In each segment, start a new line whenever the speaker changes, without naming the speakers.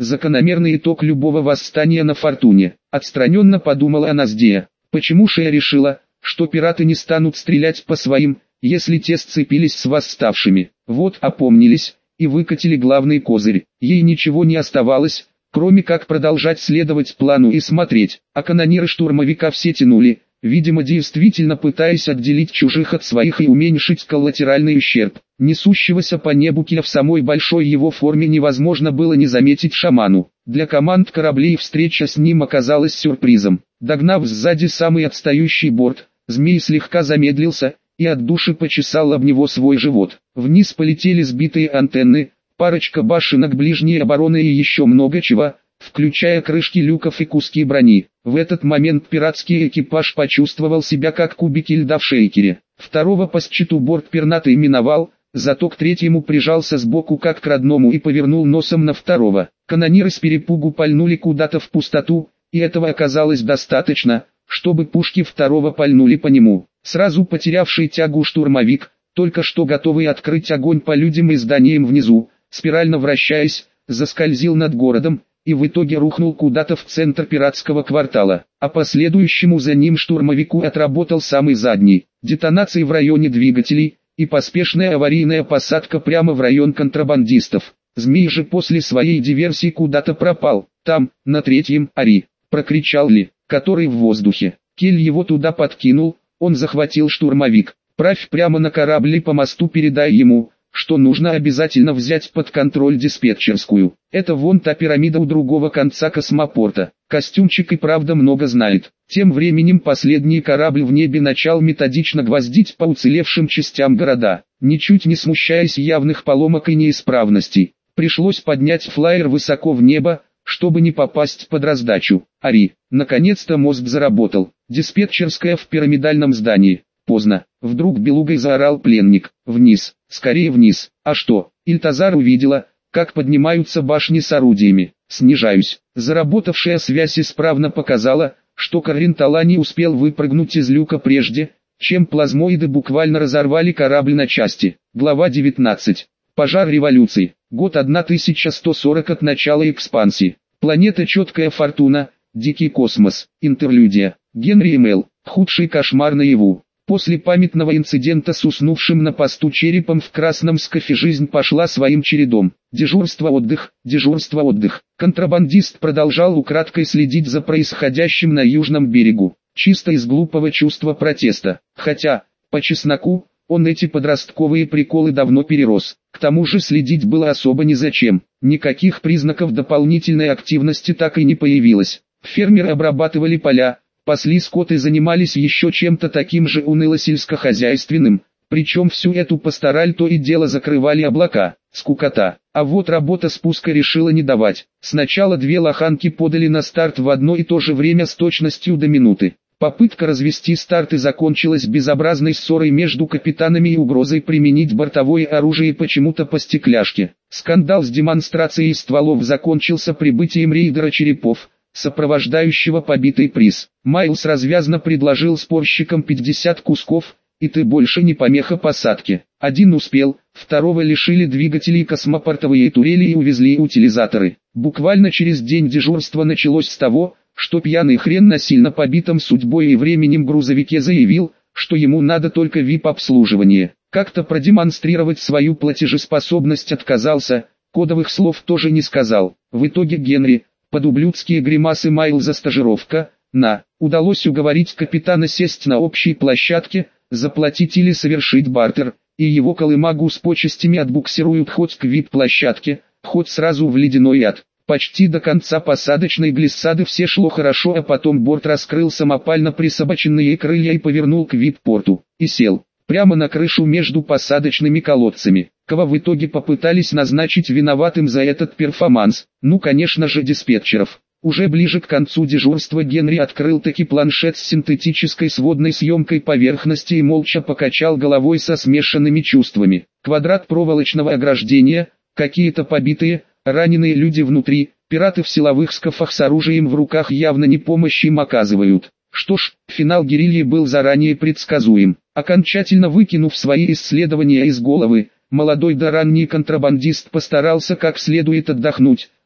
закономерный итог любого восстания на Фортуне. Отстраненно подумала Аназдея. Почему Шея решила, что пираты не станут стрелять по своим, если те сцепились с восставшими? Вот опомнились и выкатили главный козырь. Ей ничего не оставалось, кроме как продолжать следовать плану и смотреть, а канониры штурмовика все тянули, видимо действительно пытаясь отделить чужих от своих и уменьшить коллатеральный ущерб. Несущегося по небу Киля в самой большой его форме невозможно было не заметить шаману. Для команд кораблей встреча с ним оказалась сюрпризом. Догнав сзади самый отстающий борт, змей слегка замедлился и от души почесал об него свой живот. Вниз полетели сбитые антенны, парочка башенок ближней обороны и еще много чего, включая крышки люков и куски брони. В этот момент пиратский экипаж почувствовал себя как кубики льда в шейкере. Второго по счету борт пернатый миновал, зато к третьему прижался сбоку как к родному и повернул носом на второго. Канониры с перепугу пальнули куда-то в пустоту, и этого оказалось достаточно, чтобы пушки второго пальнули по нему. Сразу потерявший тягу штурмовик, только что готовый открыть огонь по людям и зданиям внизу, спирально вращаясь, заскользил над городом, и в итоге рухнул куда-то в центр пиратского квартала, а последующему за ним штурмовику отработал самый задний. Детонации в районе двигателей, и поспешная аварийная посадка прямо в район контрабандистов. Змей же после своей диверсии куда-то пропал. Там, на третьем, Ари, прокричал Ли, который в воздухе. Кель его туда подкинул, он захватил штурмовик. Правь прямо на корабль и по мосту передай ему, что нужно обязательно взять под контроль диспетчерскую. Это вон та пирамида у другого конца космопорта. Костюмчик и правда много знает. Тем временем последний корабль в небе начал методично гвоздить по уцелевшим частям города, ничуть не смущаясь явных поломок и неисправностей. Пришлось поднять флайер высоко в небо, чтобы не попасть под раздачу. Ари, наконец-то мозг заработал. Диспетчерская в пирамидальном здании. Поздно. Вдруг белугой заорал пленник. Вниз, скорее вниз. А что? Ильтазар увидела, как поднимаются башни с орудиями. Снижаюсь. Заработавшая связь исправно показала, что Каррентала не успел выпрыгнуть из люка прежде, чем плазмоиды буквально разорвали корабль на части. Глава 19. Пожар революции. Год 1140 от начала экспансии. Планета Четкая Фортуна. Дикий космос. Интерлюдия. Генри Мэл. Худший кошмар наяву. После памятного инцидента с уснувшим на посту черепом в красном скафе жизнь пошла своим чередом. Дежурство-отдых, дежурство-отдых. Контрабандист продолжал украдкой следить за происходящим на южном берегу, чисто из глупого чувства протеста. Хотя, по чесноку, он эти подростковые приколы давно перерос. К тому же следить было особо незачем. Никаких признаков дополнительной активности так и не появилось. Фермеры обрабатывали поля, пасли скот и занимались еще чем-то таким же уныло-сельскохозяйственным, причем всю эту пастораль то и дело закрывали облака. Скукота. А вот работа спуска решила не давать. Сначала две лоханки подали на старт в одно и то же время с точностью до минуты. Попытка развести старты закончилась безобразной ссорой между капитанами и угрозой применить бортовое оружие почему-то по стекляшке. Скандал с демонстрацией стволов закончился прибытием рейдера черепов, сопровождающего побитый приз. Майлз развязно предложил спорщикам 50 кусков, и ты больше не помеха посадке. Один успел, второго лишили двигателей космопортовые турели и увезли утилизаторы. Буквально через день дежурство началось с того, что пьяный хрен на сильно побитом судьбой и временем грузовике заявил, что ему надо только VIP-обслуживание. Как-то продемонстрировать свою платежеспособность отказался, кодовых слов тоже не сказал. В итоге Генри, под ублюдские гримасы Майлза стажировка, удалось уговорить капитана сесть на общей площадке, заплатить или совершить бартер, и его колымагу с почестями отбуксируют хоть к VIP-площадке, хоть сразу в ледяной ад. Почти до конца посадочной глиссады все шло хорошо, а потом борт раскрыл самопально присобаченные крылья и повернул к VIP-порту, и сел прямо на крышу между посадочными колодцами. Кого в итоге попытались назначить виноватым за этот перформанс? Ну конечно же диспетчеров. Уже ближе к концу дежурства Генри открыл таки планшет с синтетической сводной съемкой поверхности и молча покачал головой со смешанными чувствами. Квадрат проволочного ограждения, какие-то побитые, раненые люди внутри, пираты в силовых скафах с оружием в руках явно не помощь им оказывают. Что ж, финал герильи был заранее предсказуем. Окончательно выкинув свои исследования из головы, молодой да ранний контрабандист постарался как следует отдохнуть,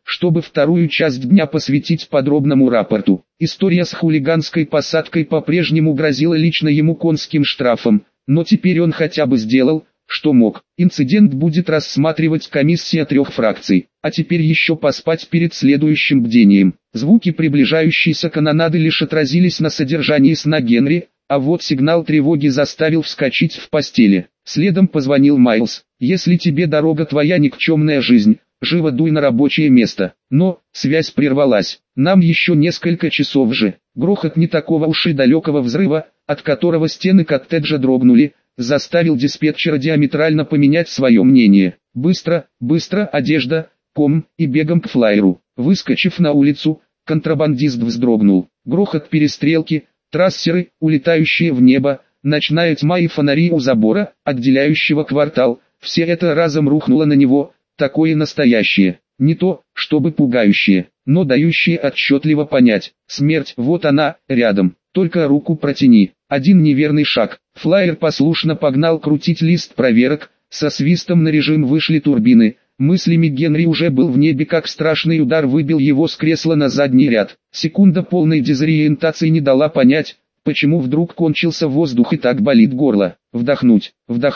чтобы вторую часть дня посвятить подробному рапорту. История с хулиганской посадкой по-прежнему грозила лично ему конским штрафом, но теперь он хотя бы сделал, что мог. Инцидент будет рассматривать комиссия 3 фракций, а теперь еще поспать перед следующим бдением. Звуки приближающейся канонады лишь отразились на содержании сна Генри, а вот сигнал тревоги заставил вскочить в постели. Следом позвонил Майлз. «Если тебе дорога твоя никчемная жизнь, живо дуй на рабочее место». Но связь прервалась. «Нам еще несколько часов же». Грохот не такого уж и далекого взрыва, от которого стены коттеджа дрогнули, заставил диспетчера диаметрально поменять свое мнение. Быстро, одежда, ком, и бегом к флайеру. Выскочив на улицу, контрабандист вздрогнул. Грохот перестрелки, трассеры, улетающие в небо, ночная тьма и фонари у забора, отделяющего квартал, все это разом рухнуло на него, такое настоящее. Не то, чтобы пугающее, но дающее отчетливо понять. Смерть, вот она, рядом, только руку протяни. Один неверный шаг. Флайер послушно погнал крутить лист проверок, со свистом на режим вышли турбины. Мыслями Генри уже был в небе, как страшный удар выбил его с кресла на задний ряд. Секунда полной дезориентации не дала понять, почему вдруг кончился воздух и так болит горло. Вдохнуть,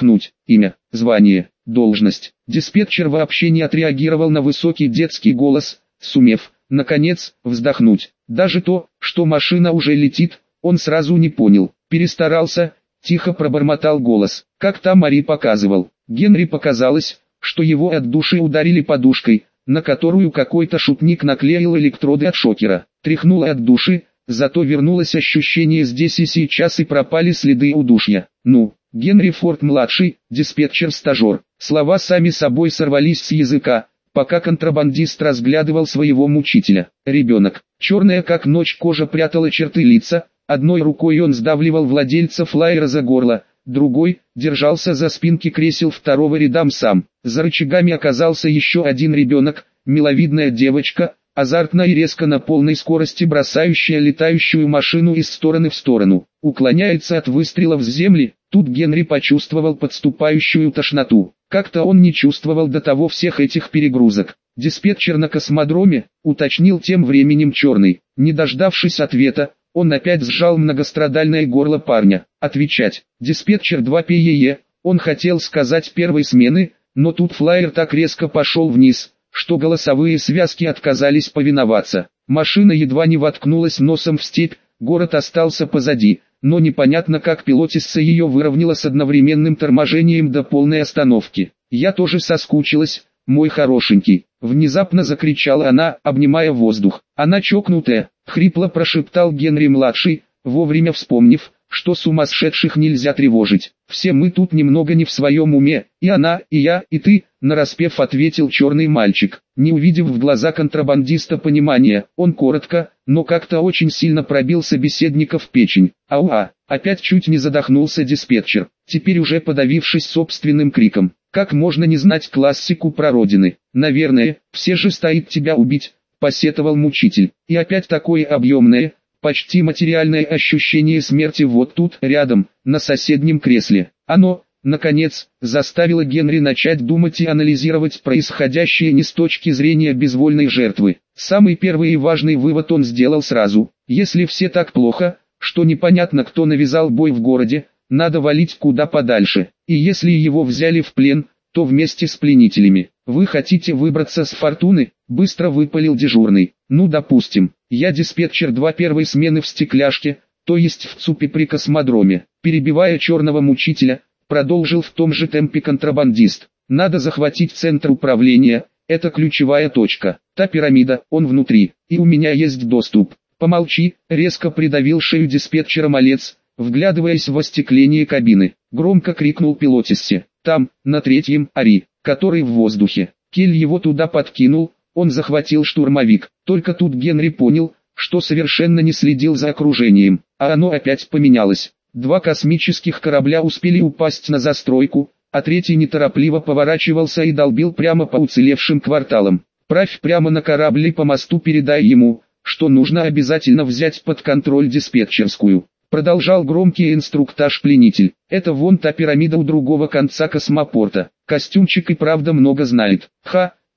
имя, звание, должность. Диспетчер вообще не отреагировал на высокий детский голос, сумев, наконец, вздохнуть. Даже то, что машина уже летит, он сразу не понял. Перестарался, тихо пробормотал голос. Как там Мари показывал. Генри показалось, что его от души ударили подушкой, на которую какой-то шутник наклеил электроды от шокера. Тряхнуло от души, зато вернулось ощущение здесь и сейчас и пропали следы удушья. Ну, Генри Форд-младший, диспетчер-стажер. Слова сами собой сорвались с языка, пока контрабандист разглядывал своего мучителя. Ребенок. Черная как ночь кожа прятала черты лица, одной рукой он сдавливал владельца флайера за горло, другой держался за спинки кресел второго ряда сам. За рычагами оказался еще один ребенок, миловидная девочка, азартно и резко на полной скорости бросающая летающую машину из стороны в сторону. Уклоняется от выстрелов с земли. Тут Генри почувствовал подступающую тошноту. Как-то он не чувствовал до того всех этих перегрузок. Диспетчер на космодроме, уточнил тем временем Черный. Не дождавшись ответа, он опять сжал многострадальное горло парня. Отвечать. Диспетчер 2 ПЕЕ, он хотел сказать первой смены, но тут флайер так резко пошел вниз, что голосовые связки отказались повиноваться. Машина едва не воткнулась носом в степь, город остался позади, но непонятно как пилотисса ее выровняла с одновременным торможением до полной остановки. «Я тоже соскучилась, мой хорошенький», — внезапно закричала она, обнимая воздух. «Она чокнутая», — хрипло прошептал Генри-младший, вовремя вспомнив, что сумасшедших нельзя тревожить. «Все мы тут немного не в своем уме, и она, и я, и ты», — нараспев ответил черный мальчик. Не увидев в глаза контрабандиста понимания, он коротко, но как-то очень сильно пробил собеседника в печень. «Ауа!» — опять чуть не задохнулся диспетчер, теперь уже подавившись собственным криком. «Как можно не знать классику про родины? Наверное, все же стоит тебя убить», — посетовал мучитель. И опять такое объемное, почти материальное ощущение смерти вот тут, рядом, на соседнем кресле. Оно, наконец, заставило Генри начать думать и анализировать происходящее не с точки зрения безвольной жертвы. Самый первый и важный вывод он сделал сразу. Если все так плохо, что непонятно кто навязал бой в городе, надо валить куда подальше. И если его взяли в плен, то вместе с пленителями. «Вы хотите выбраться с Фортуны?» — быстро выпалил дежурный. «Ну допустим, я диспетчер 2 первой смены в стекляшке, то есть в ЦУПе при космодроме». Перебивая черного мучителя, продолжил в том же темпе контрабандист. «Надо захватить центр управления, это ключевая точка. Та пирамида, он внутри, и у меня есть доступ». «Помолчи», — резко придавил шею диспетчера малец, вглядываясь в остекление кабины. Громко крикнул пилотиссе. «Там, на 3-м, Ари, который в воздухе». Кель его туда подкинул, он захватил штурмовик. Только тут Генри понял, что совершенно не следил за окружением, а оно опять поменялось. 2 космических корабля успели упасть на застройку, а 3-й неторопливо поворачивался и долбил прямо по уцелевшим кварталам. «Правь прямо на корабль и по мосту передай ему, что нужно обязательно взять под контроль диспетчерскую». Продолжал громкий инструктаж пленитель. «Это вон та пирамида у другого конца космопорта. Костюмчик и правда много знает». «Ха!»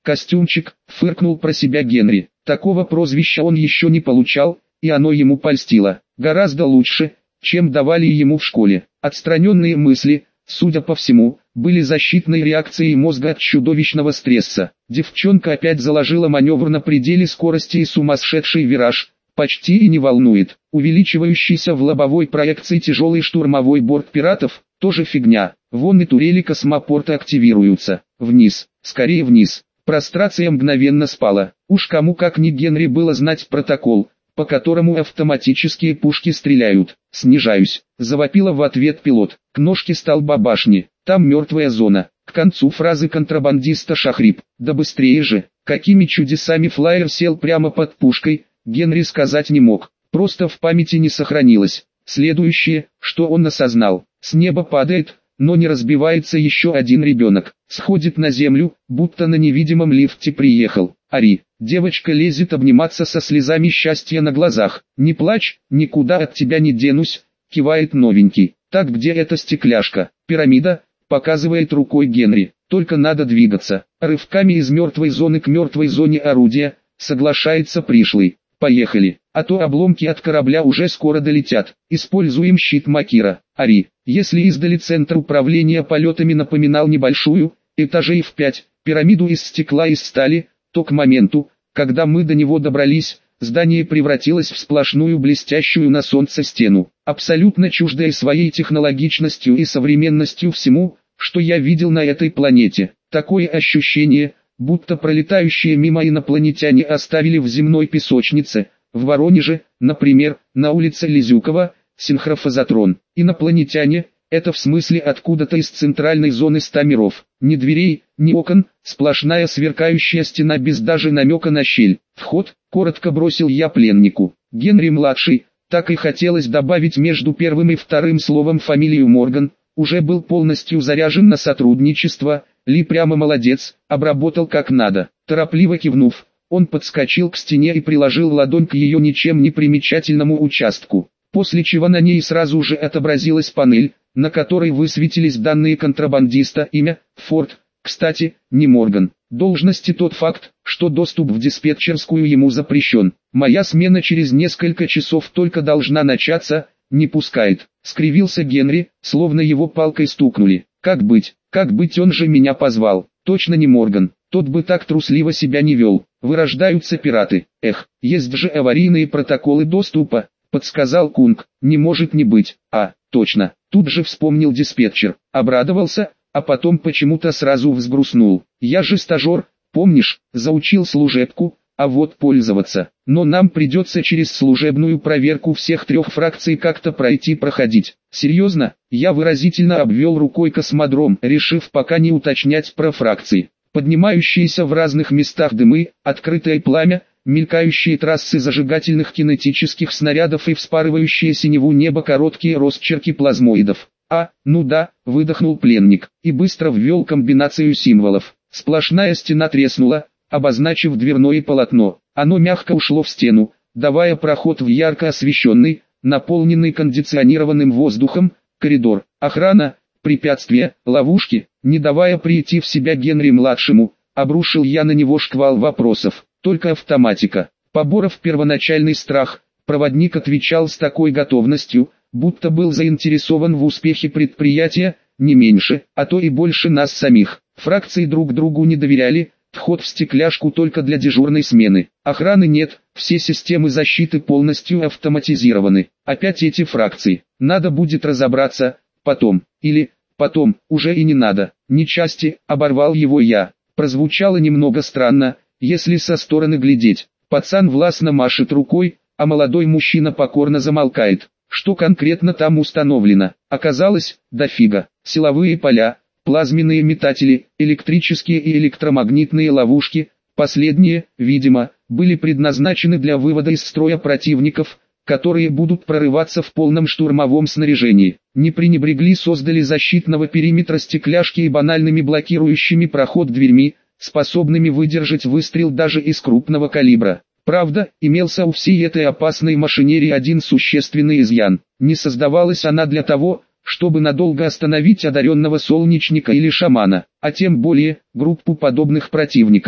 костюмчик, фыркнул про себя Генри. Такого прозвища он еще не получал, и оно ему польстило. Гораздо лучше, чем давали ему в школе. Отстраненные мысли, судя по всему, были защитной реакцией мозга от чудовищного стресса. Девчонка опять заложила маневр на пределе скорости и сумасшедший вираж. Почти и не волнует. Увеличивающийся в лобовой проекции тяжелый штурмовой борт пиратов – тоже фигня. Вон и турели космопорта активируются. Вниз, скорее вниз. Прострация мгновенно спала. Уж кому как не Генри было знать протокол, по которому автоматические пушки стреляют. «Снижаюсь», — завопила в ответ пилот. «К ножке столба башни, там мертвая зона». К концу фразы контрабандиста шахрип. «Да быстрее же!» Какими чудесами флайер сел прямо под пушкой, Генри сказать не мог. Просто в памяти не сохранилось. Следующее, что он осознал: с неба падает, но не разбивается еще один ребенок. Сходит на землю, будто на невидимом лифте приехал. Ари. Девочка лезет обниматься со слезами счастья на глазах. «Не плачь, никуда от тебя не денусь», — кивает новенький. «Так где эта стекляшка?» «Пирамида», — показывает рукой Генри. «Только надо двигаться. Рывками из мертвой зоны к мертвой зоне орудия», — соглашается пришлый. «Поехали, а то обломки от корабля уже скоро долетят. Используем щит Макира». Ари. Если издали центр управления полетами напоминал небольшую, этажей в 5, пирамиду из стекла и стали, то к моменту, когда мы до него добрались, здание превратилось в сплошную блестящую на солнце стену, абсолютно чуждая своей технологичностью и современностью всему, что я видел на этой планете. Такое ощущение, будто пролетающие мимо инопланетяне оставили в земной песочнице, в Воронеже, например, на улице Лизюкова, синхрофазотрон. Инопланетяне, это в смысле откуда-то из центральной зоны 100 миров. Ни дверей, ни окон, сплошная сверкающая стена без даже намека на щель. «Вход», — коротко бросил я пленнику. Генри-младший, так и хотелось добавить между первым и вторым словом фамилию Морган, уже был полностью заряжен на сотрудничество. Ли прямо молодец, обработал как надо. Торопливо кивнув, он подскочил к стене и приложил ладонь к ее ничем не примечательному участку, после чего на ней сразу же отобразилась панель, на которой высветились данные контрабандиста, имя, Форд, кстати, не Морган, должность и тот факт, что доступ в диспетчерскую ему запрещен. «Моя смена через несколько часов только должна начаться, не пускает», — скривился Генри, словно его палкой стукнули. «Как быть, он же меня позвал, точно не Морган, тот бы так трусливо себя не вел, вырождаются пираты, эх, есть же аварийные протоколы доступа», — подсказал Кунг. «Не может не быть, точно». Тут же вспомнил диспетчер, обрадовался, а потом почему-то сразу взгрустнул. «Я же стажер, помнишь, заучил служебку, а вот пользоваться. Но нам придется через служебную проверку всех 3 фракций как-то проходить». «Серьезно?» Я выразительно обвел рукой космодром, решив пока не уточнять про фракции. Поднимающиеся в разных местах дымы, открытое пламя, мелькающие трассы зажигательных кинетических снарядов и вспарывающие синеву небо короткие росчерки плазмоидов. Ну да, выдохнул пленник, и быстро ввел комбинацию символов. Сплошная стена треснула, обозначив дверное полотно. Оно мягко ушло в стену, давая проход в ярко освещенный, наполненный кондиционированным воздухом, коридор. Охрана, препятствия, ловушки. Не давая прийти в себя Генри-младшему, обрушил я на него шквал вопросов. Только автоматика. Поборов первоначальный страх, проводник отвечал с такой готовностью, будто был заинтересован в успехе предприятия, не меньше, а то и больше нас самих. Фракции друг другу не доверяли, вход в стекляшку только для дежурной смены. Охраны нет, все системы защиты полностью автоматизированы. Опять эти фракции. Надо будет разобраться, потом. Или, потом, уже и не надо. Не части, оборвал его я. Прозвучало немного странно, если со стороны глядеть. Пацан властно машет рукой, а молодой мужчина покорно замолкает. Что конкретно там установлено? Оказалось, дофига. Силовые поля, плазменные метатели, электрические и электромагнитные ловушки. Последние, видимо, были предназначены для вывода из строя противников, которые будут прорываться в полном штурмовом снаряжении. Не пренебрегли, создали защитного периметра стекляшки и банальными блокирующими проход дверьми, способными выдержать выстрел даже из крупного калибра. Правда, имелся у всей этой опасной машинерии один существенный изъян. Не создавалась она для того, чтобы надолго остановить одаренного солнечника или шамана, а тем более, группу подобных противников.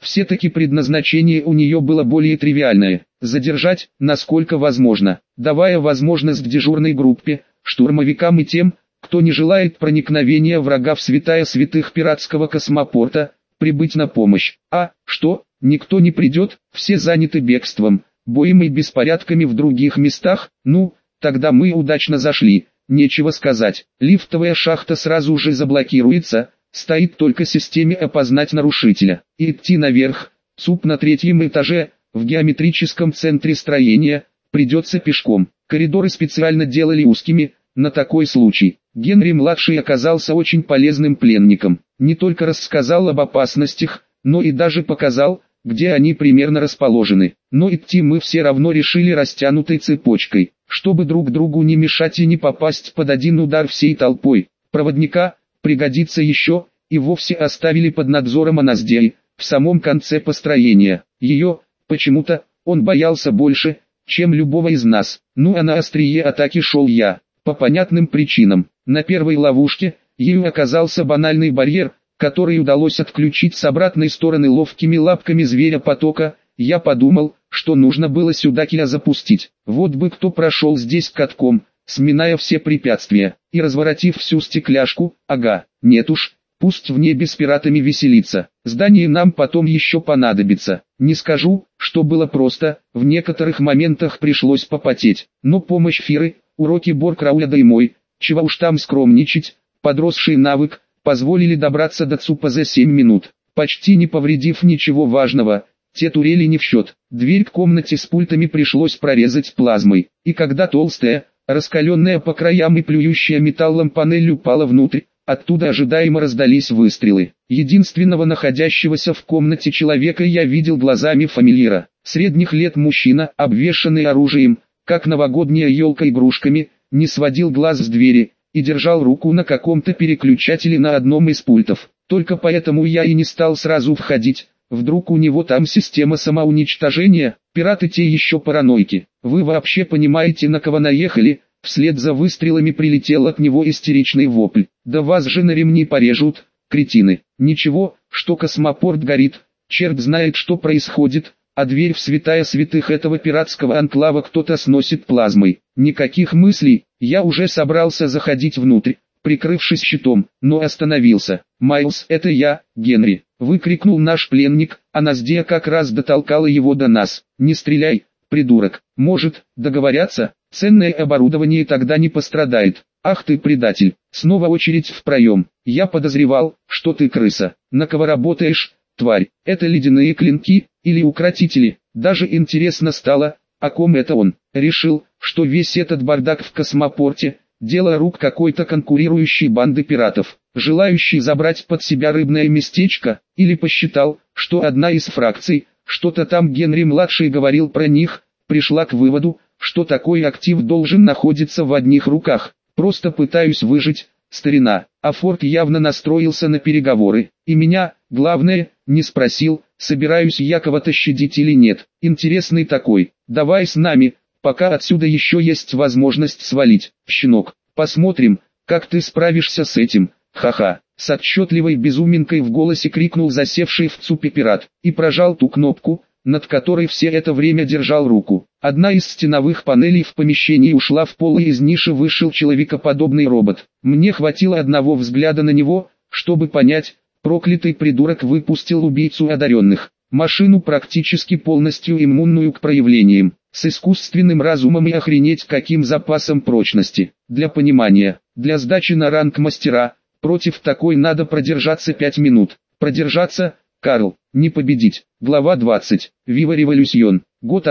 Все-таки предназначение у нее было более тривиальное – задержать, насколько возможно, давая возможность дежурной группе, штурмовикам и тем, кто не желает проникновения врага в святая святых пиратского космопорта, прибыть на помощь. А, что, никто не придет, все заняты бегством, боем и беспорядками в других местах, ну, тогда мы удачно зашли, нечего сказать. Лифтовая шахта сразу же заблокируется, стоит только системе опознать нарушителя. И идти наверх, ЦУП на 3-м этаже, в геометрическом центре строения, придется пешком. Коридоры специально делали узкими, на такой случай. Генри-младший оказался очень полезным пленником. Не только рассказал об опасностях, но и даже показал, где они примерно расположены. Но идти мы все равно решили растянутой цепочкой, чтобы друг другу не мешать и не попасть под один удар всей толпой. Проводника, пригодится еще, и вовсе оставили под надзором Аназдеи, в самом конце построения. Ее, почему-то, он боялся больше, чем любого из нас. Ну а на острие атаки шел я, по понятным причинам. На первой ловушке, ею оказался банальный барьер, который удалось отключить с обратной стороны ловкими лапками зверя-потока. Я подумал, что нужно было сюда киля запустить. Вот бы кто прошел здесь катком, сминая все препятствия, и разворотив всю стекляшку, ага, нет уж, пусть в небе с пиратами веселится. Здание нам потом еще понадобится. Не скажу, что было просто, в некоторых моментах пришлось попотеть, но помощь Фиры, уроки Боркрауля да и мой, чего уж там скромничать, подросший навык, позволили добраться до ЦУПа за 7 минут, почти не повредив ничего важного. Те турели не в счет. Дверь к комнате с пультами пришлось прорезать плазмой, и когда толстая, раскаленная по краям и плюющая металлом панель упала внутрь, оттуда ожидаемо раздались выстрелы. Единственного находящегося в комнате человека я видел глазами фамильяра. Средних лет мужчина, обвешанный оружием, как новогодняя елка игрушками, не сводил глаз с двери и держал руку на каком-то переключателе на одном из пультов. Только поэтому я и не стал сразу входить. Вдруг у него там система самоуничтожения, пираты те еще параноики. Вы вообще понимаете, на кого наехали? Вслед за выстрелами прилетел от него истеричный вопль. Да вас же на ремни порежут, кретины. Ничего, что космопорт горит, черт знает что происходит, а дверь в святая святых этого пиратского анклава кто-то сносит плазмой. Никаких мыслей, я уже собрался заходить внутрь, прикрывшись щитом, но остановился. «Майлз, это я, Генри!» — выкрикнул наш пленник, а Наздея как раз дотолкала его до нас. «Не стреляй, придурок! Может, договорятся? Ценное оборудование тогда не пострадает. Ах ты предатель!» Снова очередь в проем. «Я подозревал, что ты крыса. На кого работаешь, тварь? Это ледяные клинки или укротители?» Даже интересно стало, о ком это он. Решил, что весь этот бардак в космопорте — дело рук какой-то конкурирующей банды пиратов, желающей забрать под себя рыбное местечко, или посчитал, что одна из фракций, что-то там Генри-младший говорил про них, пришла к выводу, что такой актив должен находиться в одних руках. Просто пытаюсь выжить, старина. А Форд явно настроился на переговоры, и меня, главное, не спросил, собираюсь я кого-то щадить или нет. Интересный такой, давай с нами, пока отсюда еще есть возможность свалить. Щенок, посмотрим, как ты справишься с этим, ха-ха. С отчетливой безуминкой в голосе крикнул засевший в ЦУПе пират, и прожал ту кнопку, над которой все это время держал руку. Одна из стеновых панелей в помещении ушла в пол, и из ниши вышел человекоподобный робот. Мне хватило одного взгляда на него, чтобы понять, проклятый придурок выпустил убийцу одаренных. Машину практически полностью иммунную к проявлениям, с искусственным разумом и охренеть каким запасом прочности. Для понимания, для сдачи на ранг мастера, против такой надо продержаться 5 минут. Продержаться, Карл, не победить. Глава 20. Вива Революцион. Год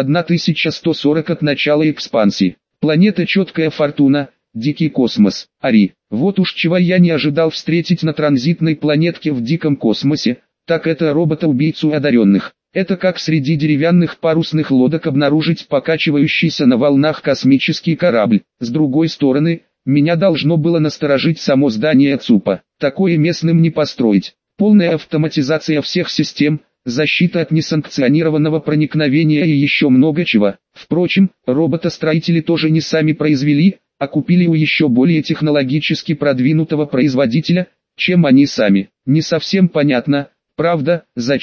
1140 от начала экспансии. Планета Четкая Фортуна. Дикий космос. Ари. Вот уж чего я не ожидал встретить на транзитной планетке в диком космосе, так это робота-убийцу одаренных. Это как среди деревянных парусных лодок обнаружить покачивающийся на волнах космический корабль. С другой стороны, меня должно было насторожить само здание ЦУПа. Такое местным не построить. Полная автоматизация всех систем, защита от несанкционированного проникновения и еще много чего. Впрочем, роботостроители тоже не сами произвели, а купили у еще более технологически продвинутого производителя, чем они сами. Не совсем понятно, правда, зачем,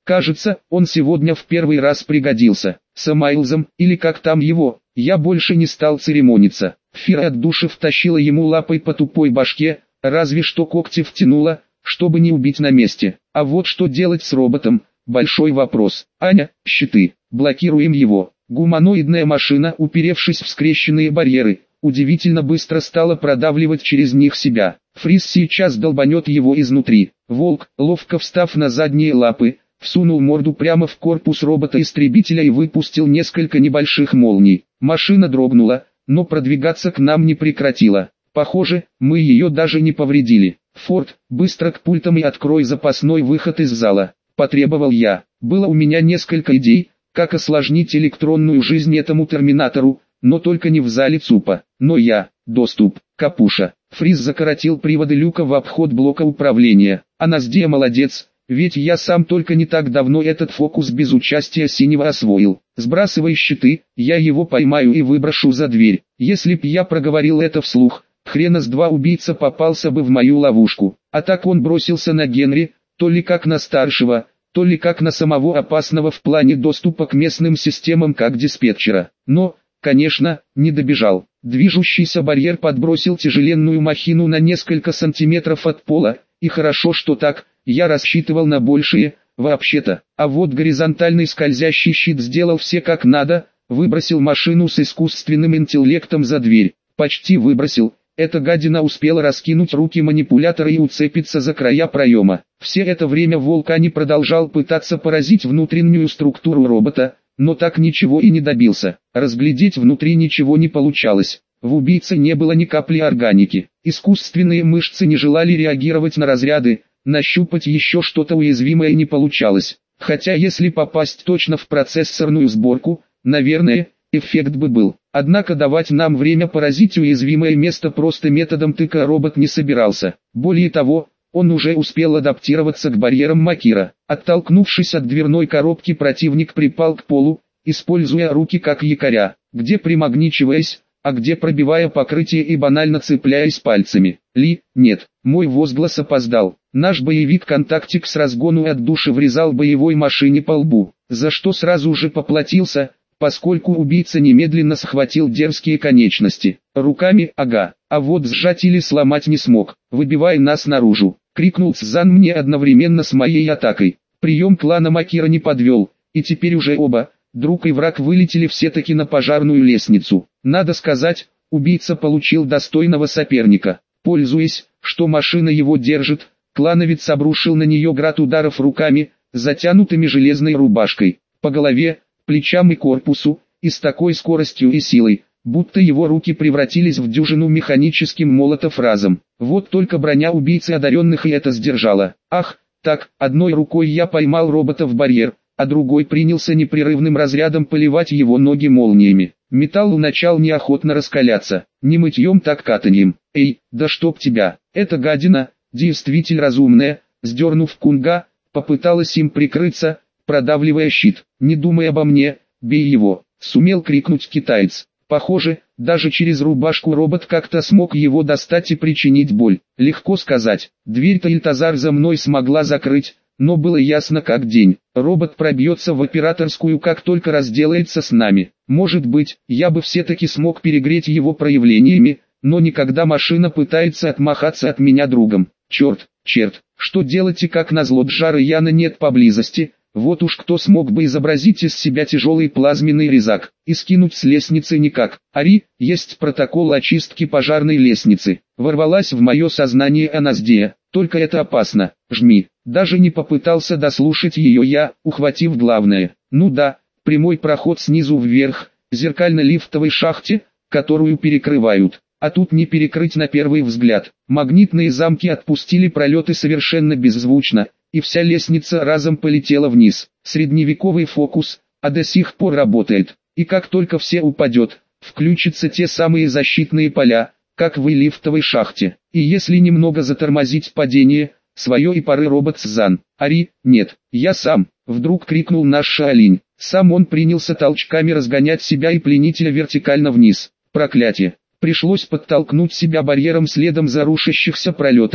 Кажется, он сегодня в первый раз пригодился. Самайлзом, или как там его, я больше не стал церемониться. Фира от души втащила ему лапой по тупой башке, разве что когти втянула, чтобы не убить на месте. А вот что делать с роботом, большой вопрос. Аня, щиты, блокируем его. Гуманоидная машина, уперевшись в скрещенные барьеры, удивительно быстро стала продавливать через них себя. Фриз сейчас долбанет его изнутри. Волк, ловко встав на задние лапы, всунул морду прямо в корпус робота-истребителя и выпустил несколько небольших молний. Машина дрогнула, но продвигаться к нам не прекратила. Похоже, мы ее даже не повредили. «Форд, быстро к пультам и открой запасной выход из зала», – потребовал я. Было у меня несколько идей, как осложнить электронную жизнь этому терминатору, но только не в зале ЦУПа. Но доступ, капуша. Фриз закоротил приводы люка в обход блока управления. Аназдия молодец, ведь я сам только не так давно этот фокус без участия Синего освоил. Сбрасывай щиты, я его поймаю и выброшу за дверь. Если б я проговорил это вслух, хрена с два убийца попался бы в мою ловушку. А так он бросился на Генри, то ли как на старшего, то ли как на самого опасного в плане доступа к местным системам как диспетчера. Но, конечно, не добежал. Движущийся барьер подбросил тяжеленную махину на несколько сантиметров от пола, и хорошо что так, я рассчитывал на большее, вообще-то. А вот горизонтальный скользящий щит сделал все как надо, выбросил машину с искусственным интеллектом за дверь. Почти выбросил. Эта гадина успела раскинуть руки манипулятора и уцепиться за края проема. Все это время Вулкани продолжал пытаться поразить внутреннюю структуру робота, но так ничего и не добился. Разглядеть внутри ничего не получалось. В убийце не было ни капли органики. Искусственные мышцы не желали реагировать на разряды, нащупать еще что-то уязвимое не получалось. Хотя если попасть точно в процессорную сборку, наверное, эффект бы был. Однако давать нам время поразить уязвимое место просто методом тыка робот не собирался. Более того, он уже успел адаптироваться к барьерам Макира. Оттолкнувшись от дверной коробки, противник припал к полу, используя руки как якоря, где примагничиваясь, а где пробивая покрытие и банально цепляясь пальцами. Нет, мой возглас опоздал. Наш боевик-контактик с разгону от души врезал боевой машине по лбу, за что сразу же поплатился, поскольку убийца немедленно схватил дерзкие конечности. Руками, ага, а вот сжать или сломать не смог. «Выбивай нас наружу», — крикнул Цзан мне одновременно с моей атакой. Прием клана Макира не подвел, и теперь уже оба, друг и враг, вылетели все-таки на пожарную лестницу. Надо сказать, убийца получил достойного соперника. Пользуясь, что машина его держит, клановец обрушил на нее град ударов руками, затянутыми железной рубашкой, по голове, плечам и корпусу, и с такой скоростью и силой, будто его руки превратились в дюжину механических молотов разом. Вот только броня убийцы одаренных и это сдержала. Ах, так, одной рукой я поймал робота в барьер, а другой принялся непрерывным разрядом поливать его ноги молниями. Металл начал неохотно раскаляться, не мытьем так катаньем. Эй, да чтоб тебя, эта гадина, действительно разумная, сдернув кунга, попыталась им прикрыться, продавливая щит. «Не думай обо мне, бей его», — сумел крикнуть китаец. Похоже, даже через рубашку робот как-то смог его достать и причинить боль. Легко сказать, дверь-то Ильтазар за мной смогла закрыть, но было ясно как день. Робот пробьется в операторскую, как только разделается с нами. Может быть, я бы все-таки смог перегреть его проявлениями, но никогда машина пытается отмахаться от меня другом. Черт, что делать, и как назло Джара Яна нет поблизости. Вот уж кто смог бы изобразить из себя тяжелый плазменный резак, и скинуть с лестницы никак. Ари, есть протокол очистки пожарной лестницы. Ворвалась в мое сознание Аназдия, только это опасно, жми. Даже не попытался дослушать ее я, ухватив главное. Ну да, прямой проход снизу вверх, зеркально-лифтовой шахте, которую перекрывают. А тут не перекрыть на первый взгляд. Магнитные замки отпустили пролеты совершенно беззвучно, и вся лестница разом полетела вниз. Средневековый фокус, а до сих пор работает. И как только все упадет, включатся те самые защитные поля, как в лифтовой шахте. И если немного затормозить падение, свое и поры робот Цзан. Ари, нет, я сам, вдруг крикнул наш Шаолинь. Сам он принялся толчками разгонять себя и пленителя вертикально вниз. Проклятие. Пришлось подтолкнуть себя барьером следом за рушащихся пролетами,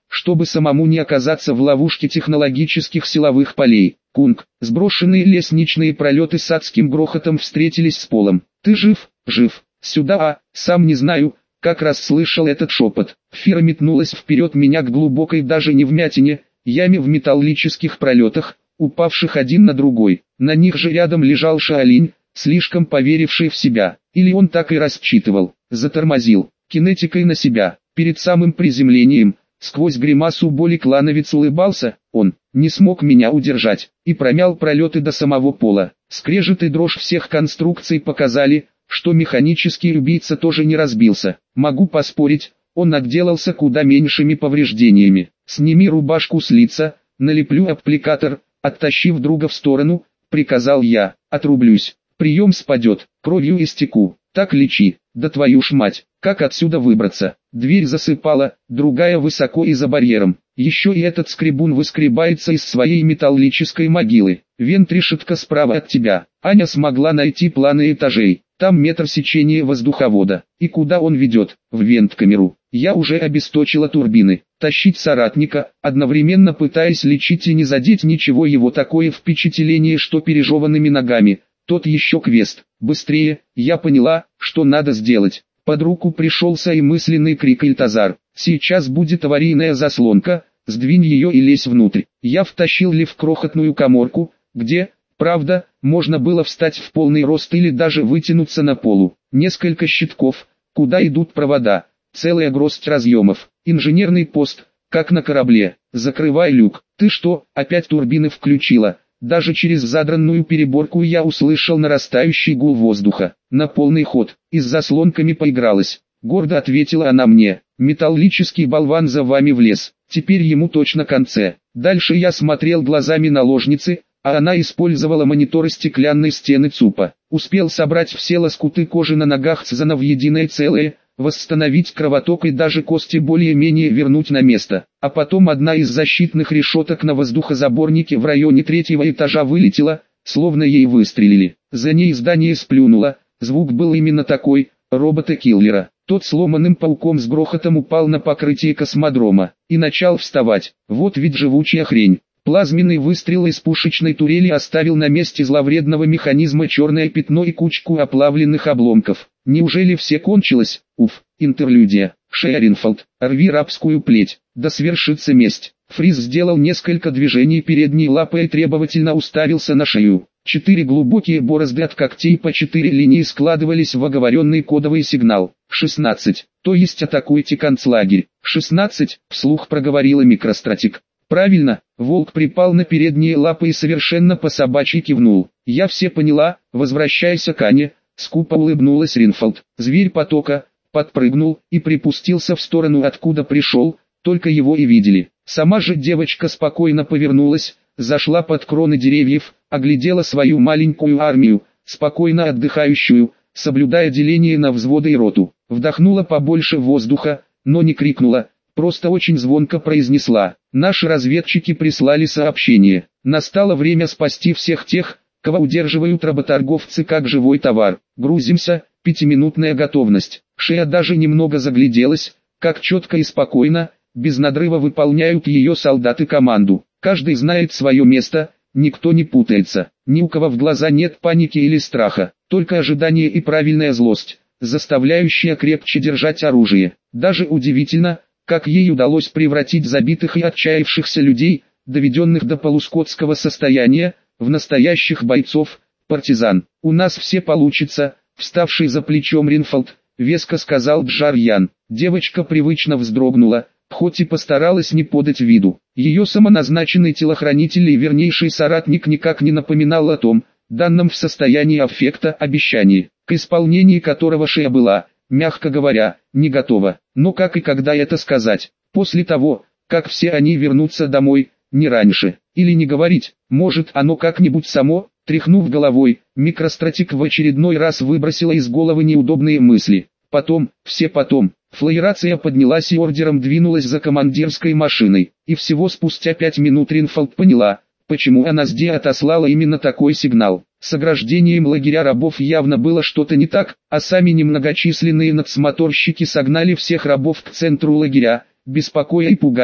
чтобы самому не оказаться в ловушке технологических силовых полей. Кунг, сброшенные лестничные пролеты с адским грохотом встретились с полом. «Ты жив? Жив? Сюда, сам не знаю». Как раз слышал этот шепот. Фира метнулась вперед меня к глубокой даже не вмятине, яме в металлических пролетах, упавших один на другой. На них же рядом лежал Шаолинь, слишком поверивший в себя. Или он так и рассчитывал. Затормозил, кинетикой на себя. Перед самым приземлением, сквозь гримасу боли клановец улыбался, он не смог меня удержать, и промял пролеты до самого пола. Скрежет и дрожь всех конструкций показали, что механический убийца тоже не разбился. Могу поспорить, он отделался куда меньшими повреждениями. «Сними рубашку с лица, налеплю аппликатор», оттащив друга в сторону, приказал я. «Отрублюсь, прием спадет, кровью истеку, так лечи, да твою ж мать, как отсюда выбраться?» Дверь засыпала, другая высоко и за барьером. Еще и этот скребун выскребается из своей металлической могилы. «Вент решетка справа от тебя». Аня смогла найти планы этажей. Там метр сечения воздуховода. И куда он ведет? В вент-камеру. Я уже обесточила турбины. Тащить соратника, одновременно пытаясь лечить и не задеть ничего, его такое впечатление, что пережеванными ногами. Тот еще квест. Быстрее, я поняла, что надо сделать. Под руку пришелся и мысленный крик Ильтазар. «Сейчас будет аварийная заслонка, сдвинь ее и лезь внутрь». Я втащил Ли в крохотную каморку, где, правда, можно было встать в полный рост или даже вытянуться на полу. Несколько щитков, куда идут провода, целая гроздь разъемов, инженерный пост, как на корабле. «Закрывай люк». «Ты что, опять турбины включила?» Даже через задранную переборку я услышал нарастающий гул воздуха. «На полный ход, и с заслонками поигралась», — гордо ответила она мне. «Металлический болван за вами влез, теперь ему точно конце». Дальше я смотрел глазами наложницы, а она использовала мониторы стеклянной стены ЦУПа. Успел собрать все лоскуты кожи на ногах Цзана в единое целое, восстановить кровоток и даже кости более-менее вернуть на место. А потом одна из защитных решеток на воздухозаборнике в районе третьего этажа вылетела, словно ей выстрелили. За ней здание сплюнуло, звук был именно такой, робота-киллера. Тот сломанным пауком с грохотом упал на покрытие космодрома и начал вставать. Вот ведь живучая хрень. Плазменный выстрел из пушечной турели оставил на месте зловредного механизма черное пятно и кучку оплавленных обломков. Неужели все кончилось? Уф, интерлюдия. Шеринфолд, рви рабскую плеть, да свершится месть. Фриз сделал несколько движений передней лапой и требовательно уставился на шею. 4 глубокие борозды от когтей по 4 линии складывались в оговоренный кодовый сигнал. 16, то есть атакуйте концлагерь. 16, вслух проговорила микростратик. Правильно, волк припал на передние лапы и совершенно по-собачьи кивнул. Я все поняла, возвращайся к Ане, скупо улыбнулась Ринфолд. Зверь потока подпрыгнул и припустился в сторону, откуда пришел, только его и видели. Сама же девочка спокойно повернулась, зашла под кроны деревьев, оглядела свою маленькую армию, спокойно отдыхающую, соблюдая деление на взводы и роту. Вдохнула побольше воздуха, но не крикнула, просто очень звонко произнесла. Наши разведчики прислали сообщение. Настало время спасти всех тех, кого удерживают работорговцы как живой товар. Грузимся, 5-минутная готовность. Шея даже немного загляделась, как четко и спокойно, без надрыва выполняют ее солдаты команду. Каждый знает свое место, никто не путается. Ни у кого в глаза нет паники или страха, только ожидание и правильная злость, заставляющая крепче держать оружие. Даже удивительно, как ей удалось превратить забитых и отчаявшихся людей, доведенных до полускотского состояния, в настоящих бойцов, партизан. «У нас все получится», — вставший за плечом Ринфолд, веско сказал Джарьян. Девочка привычно вздрогнула, хоть и постаралась не подать виду. Ее самоназначенный телохранитель и вернейший соратник никак не напоминал о том, данном в состоянии аффекта обещании, к исполнению которого Шея была, мягко говоря, не готова. Но как и когда это сказать? После того, как все они вернутся домой, не раньше. Или не говорить, может оно как-нибудь само? Тряхнув головой, микростратик в очередной раз выбросила из головы неудобные мысли. Потом, все потом, флайерация поднялась и ордером двинулась за командирской машиной. И всего спустя 5 минут Ринфолд поняла, почему она здесь отослала именно такой сигнал. С ограждением лагеря рабов явно было что-то не так, а сами немногочисленные надсмотрщики согнали всех рабов к центру лагеря, беспокоя и пугая,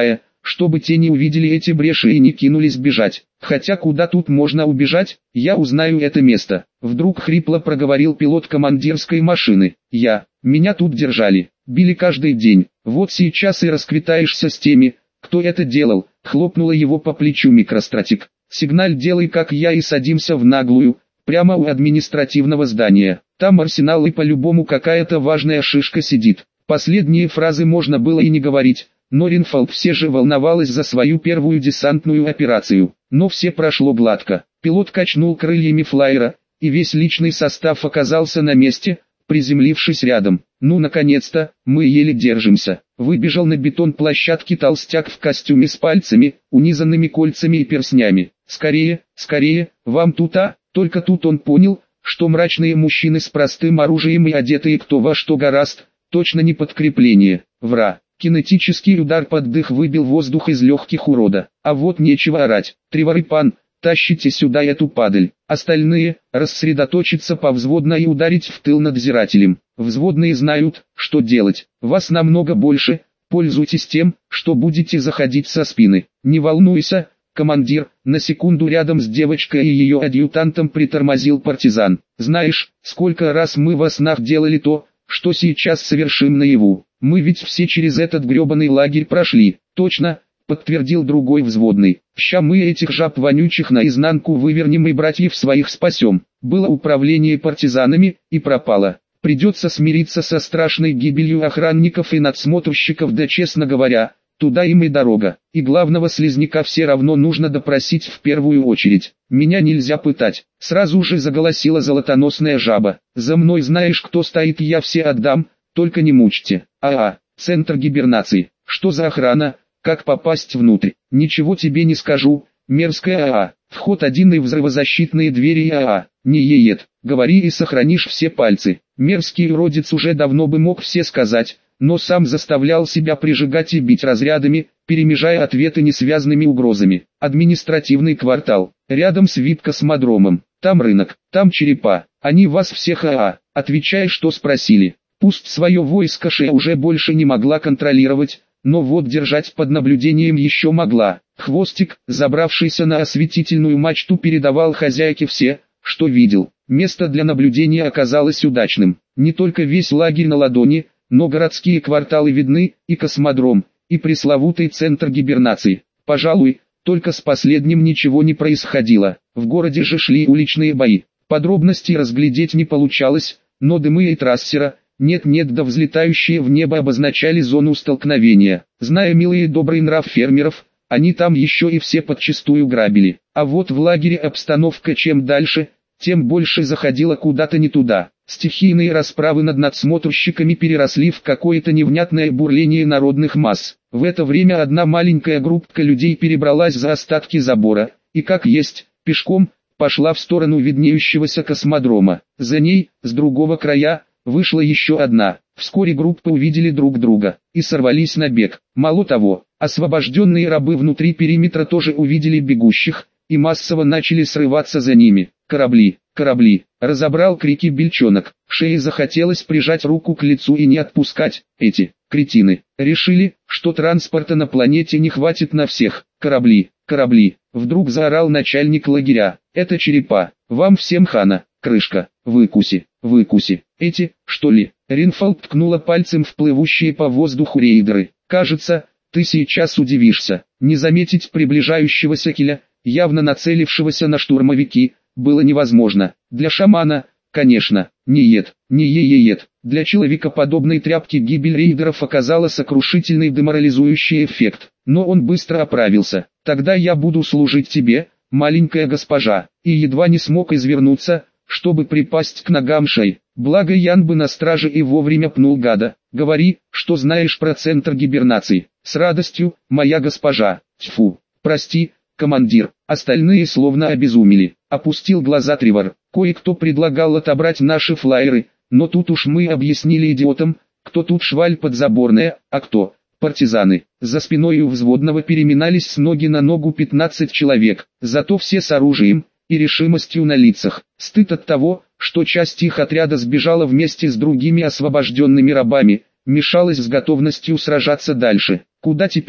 чтобы те не увидели эти бреши и не кинулись бежать. Хотя куда тут можно убежать, я узнаю это место. Вдруг хрипло проговорил пилот командирской машины. Меня тут держали, били каждый день. Вот сейчас и расквитаешься с теми, кто это делал. Хлопнула его по плечу микростратик. Сигналь делай как я и садимся в наглую, прямо у административного здания. Там арсенал и по-любому какая-то важная шишка сидит. Последние фразы можно было и не говорить, но Ринфолд все же волновалась за свою первую десантную операцию. Но все прошло гладко. Пилот качнул крыльями флайера, и весь личный состав оказался на месте, приземлившись рядом. Ну наконец-то, мы еле держимся. Выбежал на бетон площадки толстяк в костюме с пальцами, унизанными кольцами и перстнями. Скорее, скорее, вам тут Только тут он понял, что мрачные мужчины с простым оружием и одетые кто во что гораст, точно не подкрепление. Вра. Кинетический удар под дых выбил воздух из легких урода. А вот нечего орать. Тревор и Пан, тащите сюда эту падаль. Остальные, рассредоточиться повзводно и ударить в тыл надзирателем. Взводные знают, что делать. Вас намного больше, пользуйтесь тем, что будете заходить со спины. Не волнуйся, командир. На секунду рядом с девочкой и ее адъютантом притормозил партизан. Знаешь, сколько раз мы во снах делали то, что сейчас совершим наяву. Мы ведь все через этот гребаный лагерь прошли. Точно, подтвердил другой взводный. Ща мы этих жаб вонючих наизнанку вывернем и братьев своих спасем. Было управление партизанами, и пропало. Придется смириться со страшной гибелью охранников и надсмотрщиков, да честно говоря, туда им и дорога. И главного слизняка все равно нужно допросить в первую очередь. Меня нельзя пытать. Сразу же заголосила золотоносная жаба. За мной знаешь кто стоит, я все отдам, только не мучьте. Центр гибернации. Что за охрана? Как попасть внутрь? Ничего тебе не скажу. Мерзкая Вход один и взрывозащитные двери Не еет. Говори и сохранишь все пальцы. Мерзкий уродец уже давно бы мог все сказать, но сам заставлял себя прижигать и бить разрядами, перемежая ответы несвязными угрозами. Административный квартал. Рядом с вип-космодромом. Там рынок, там черепа. Они вас всех Отвечай, что спросили. Пусть свое войско Шея уже больше не могла контролировать, но вот держать под наблюдением еще могла. Хвостик, забравшийся на осветительную мачту, передавал хозяйке все, что видел. Место для наблюдения оказалось удачным. Не только весь лагерь на ладони, но городские кварталы видны, и космодром, и пресловутый центр гибернации. Пожалуй, только с последним ничего не происходило. В городе же шли уличные бои. Подробностей разглядеть не получалось, но дымы и трассера, нет-нет да взлетающие в небо обозначали зону столкновения. Зная милый и добрый нрав фермеров, они там еще и все подчистую грабили. А вот в лагере обстановка чем дальше, тем больше заходила куда-то не туда. Стихийные расправы над надсмотрщиками переросли в какое-то невнятное бурление народных масс. В это время одна маленькая группка людей перебралась за остатки забора, и как есть, пешком, пошла в сторону виднеющегося космодрома. За ней, с другого края, вышла еще одна. Вскоре группы увидели друг друга и сорвались на бег. Мало того, освобожденные рабы внутри периметра тоже увидели бегущих и массово начали срываться за ними. Корабли, корабли, разобрал крики бельчонок. Шее захотелось прижать руку к лицу и не отпускать. Эти кретины решили, что транспорта на планете не хватит на всех. Корабли, корабли, вдруг заорал начальник лагеря. Это черепа, вам всем хана, крышка, выкуси, выкуси. Эти, что ли? Ринфолд ткнула пальцем в плывущие по воздуху рейдеры. Кажется, ты сейчас удивишься. Не заметить приближающегося киля, явно нацелившегося на штурмовики, было невозможно. Для шамана, конечно, не ед. Для человека подобной тряпки гибель рейдеров оказала сокрушительный деморализующий эффект. Но он быстро оправился. Тогда я буду служить тебе, маленькая госпожа. И едва не смог извернуться, чтобы припасть к ногам Шей. Благо Ян бы на страже и вовремя пнул гада. Говори, что знаешь про центр гибернации. С радостью, моя госпожа. Тьфу, прости, командир. Остальные словно обезумели. Опустил глаза Тревор. Кое-кто предлагал отобрать наши флайеры, но тут уж мы объяснили идиотам, кто тут шваль подзаборная, а кто партизаны. За спиной у взводного переминались с ноги на ногу 15 человек, зато все с оружием и решимостью на лицах. Стыд от того, что часть их отряда сбежала вместе с другими освобожденными рабами, мешалась с готовностью сражаться дальше. Куда теперь,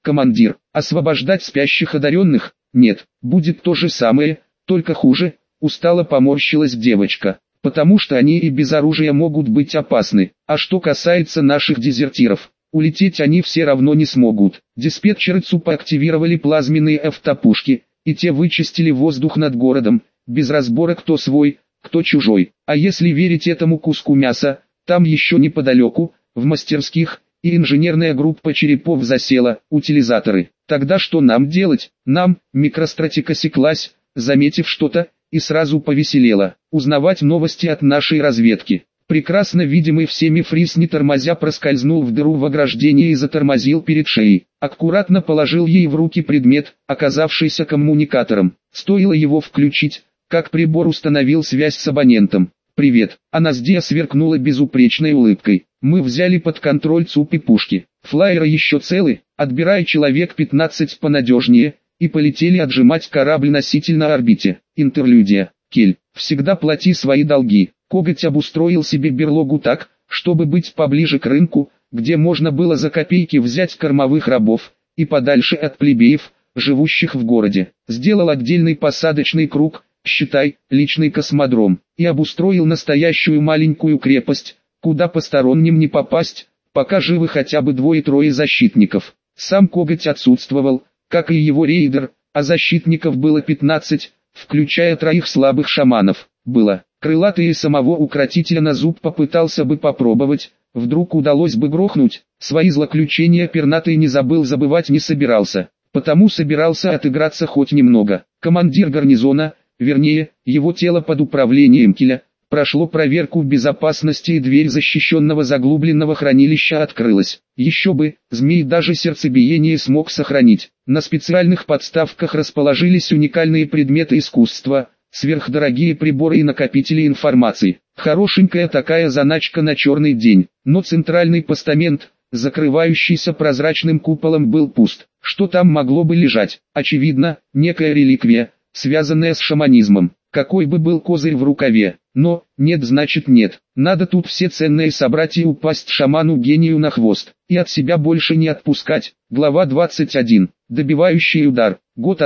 командир. Освобождать спящих одаренных? Нет, будет то же самое, только хуже, устало поморщилась девочка. Потому что они и без оружия могут быть опасны. А что касается наших дезертиров, улететь они все равно не смогут. Диспетчеры ЦУПа активировали плазменные автопушки, и те вычистили воздух над городом, без разбора кто свой, кто чужой. А если верить этому куску мяса, там еще неподалеку, в мастерских, и инженерная группа черепов засела, утилизаторы. Тогда что нам делать? Нам, микростратик осеклась, заметив что-то, и сразу повеселела. Узнавать новости от нашей разведки. Прекрасно видимый всеми Фрис не тормозя проскользнул в дыру в ограждении и затормозил перед шеей. Аккуратно положил ей в руки предмет, оказавшийся коммуникатором. Стоило его включить, как прибор установил связь с абонентом. «Привет», Аназдия сверкнула безупречной улыбкой. «Мы взяли под контроль ЦУП и пушки. Флайеры еще целы, отбирая человек 15 понадежнее, и полетели отжимать корабль-носитель на орбите». Интерлюдия. Кель, всегда плати свои долги. Коготь обустроил себе берлогу так, чтобы быть поближе к рынку, где можно было за копейки взять кормовых рабов, и подальше от плебеев, живущих в городе. Сделал отдельный посадочный круг, считай, личный космодром, и обустроил настоящую маленькую крепость, куда посторонним не попасть, пока живы хотя бы 2-3 защитников. Сам Коготь отсутствовал, как и его рейдер, а защитников было 15, включая 3 слабых шаманов. Было. Крылатый и самого укротителя на зуб попытался бы попробовать, вдруг удалось бы грохнуть. Свои злоключения пернатый не забыл, забывать не собирался, потому собирался отыграться хоть немного. Командир гарнизона, вернее, его тело под управлением Келя, прошло проверку безопасности, и дверь защищенного заглубленного хранилища открылась. Еще бы, змей даже сердцебиение смог сохранить. На специальных подставках расположились уникальные предметы искусства, сверхдорогие приборы и накопители информации. Хорошенькая такая заначка на черный день, но центральный постамент, закрывающийся прозрачным куполом, был пуст. Что там могло бы лежать? Очевидно, некая реликвия, связанная с шаманизмом. Какой бы был козырь в рукаве? Но, нет значит нет. Надо тут все ценные собрать и упасть шаману-гению на хвост. И от себя больше не отпускать. Глава 21. Добивающий удар. Год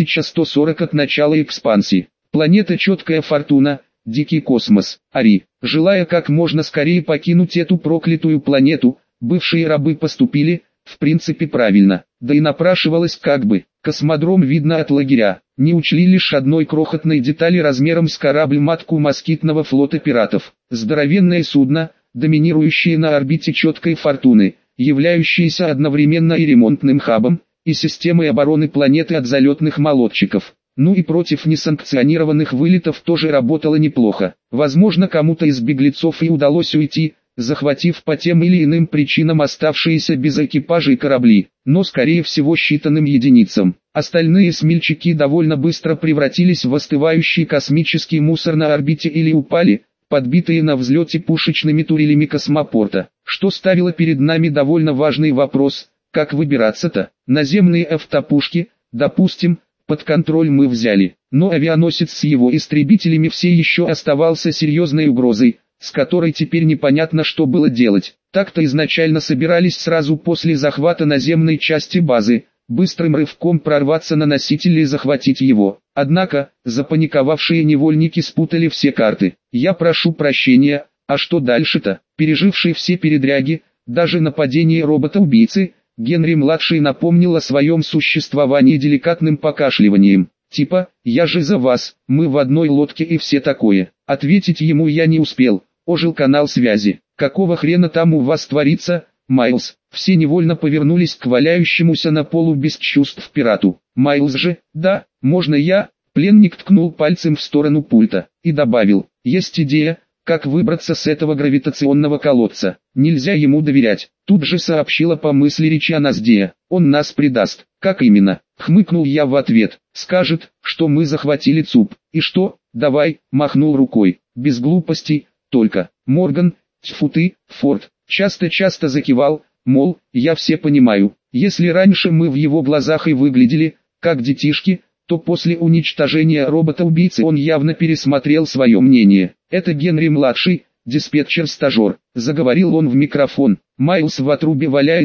1140 от начала экспансии. Планета Четкая Фортуна, Дикий космос, Ари. Желая как можно скорее покинуть эту проклятую планету, бывшие рабы поступили, в принципе, правильно. Да и напрашивалось как бы. Космодром видно от лагеря. Не учли лишь одной крохотной детали размером с корабль-матку москитного флота пиратов. Здоровенное судно, доминирующее на орбите Четкой Фортуны, являющееся одновременно и ремонтным хабом, и системой обороны планеты от залетных молотчиков. Ну и против несанкционированных вылетов тоже работало неплохо. Возможно, кому-то из беглецов и удалось уйти, захватив по тем или иным причинам оставшиеся без экипажей корабли, но скорее всего считанным единицам. Остальные смельчаки довольно быстро превратились в остывающий космический мусор на орбите или упали, подбитые на взлете пушечными турелями космопорта, что ставило перед нами довольно важный вопрос: как выбираться-то? Наземные автопушки, допустим, под контроль мы взяли, но авианосец с его истребителями все еще оставался серьезной угрозой, с которой теперь непонятно, что было делать. Так-то изначально собирались сразу после захвата наземной части базы, быстрым рывком прорваться на носитель и захватить его. Однако, запаниковавшие невольники спутали все карты. Я прошу прощения, а что дальше-то? Переживший все передряги, даже нападение робота-убийцы, Генри-младший напомнил о своем существовании деликатным покашливанием. Типа, я же за вас, мы в одной лодке и все такое. Ответить ему я не успел, ожил канал связи. Какого хрена там у вас творится, Майлз? Все невольно повернулись к валяющемуся на полу без чувств пирату. Майлз же, да, можно я? Пленник ткнул пальцем в сторону пульта и добавил, есть идея, как выбраться с этого гравитационного колодца. Нельзя ему доверять. Тут же сообщила по мысли речи Аназдия. Он нас предаст. Как именно? Хмыкнул я в ответ. Скажет, что мы захватили ЦУП. И что? Давай, махнул рукой. Без глупостей, только. Морган, тьфу ты, Форд, часто закивал, мол, я все понимаю. Если раньше мы в его глазах и выглядели, как детишки, то после уничтожения робота-убийцы он явно пересмотрел свое мнение. Это Генри-младший, диспетчер-стажер, заговорил он в микрофон. Майлз в отрубе валяется,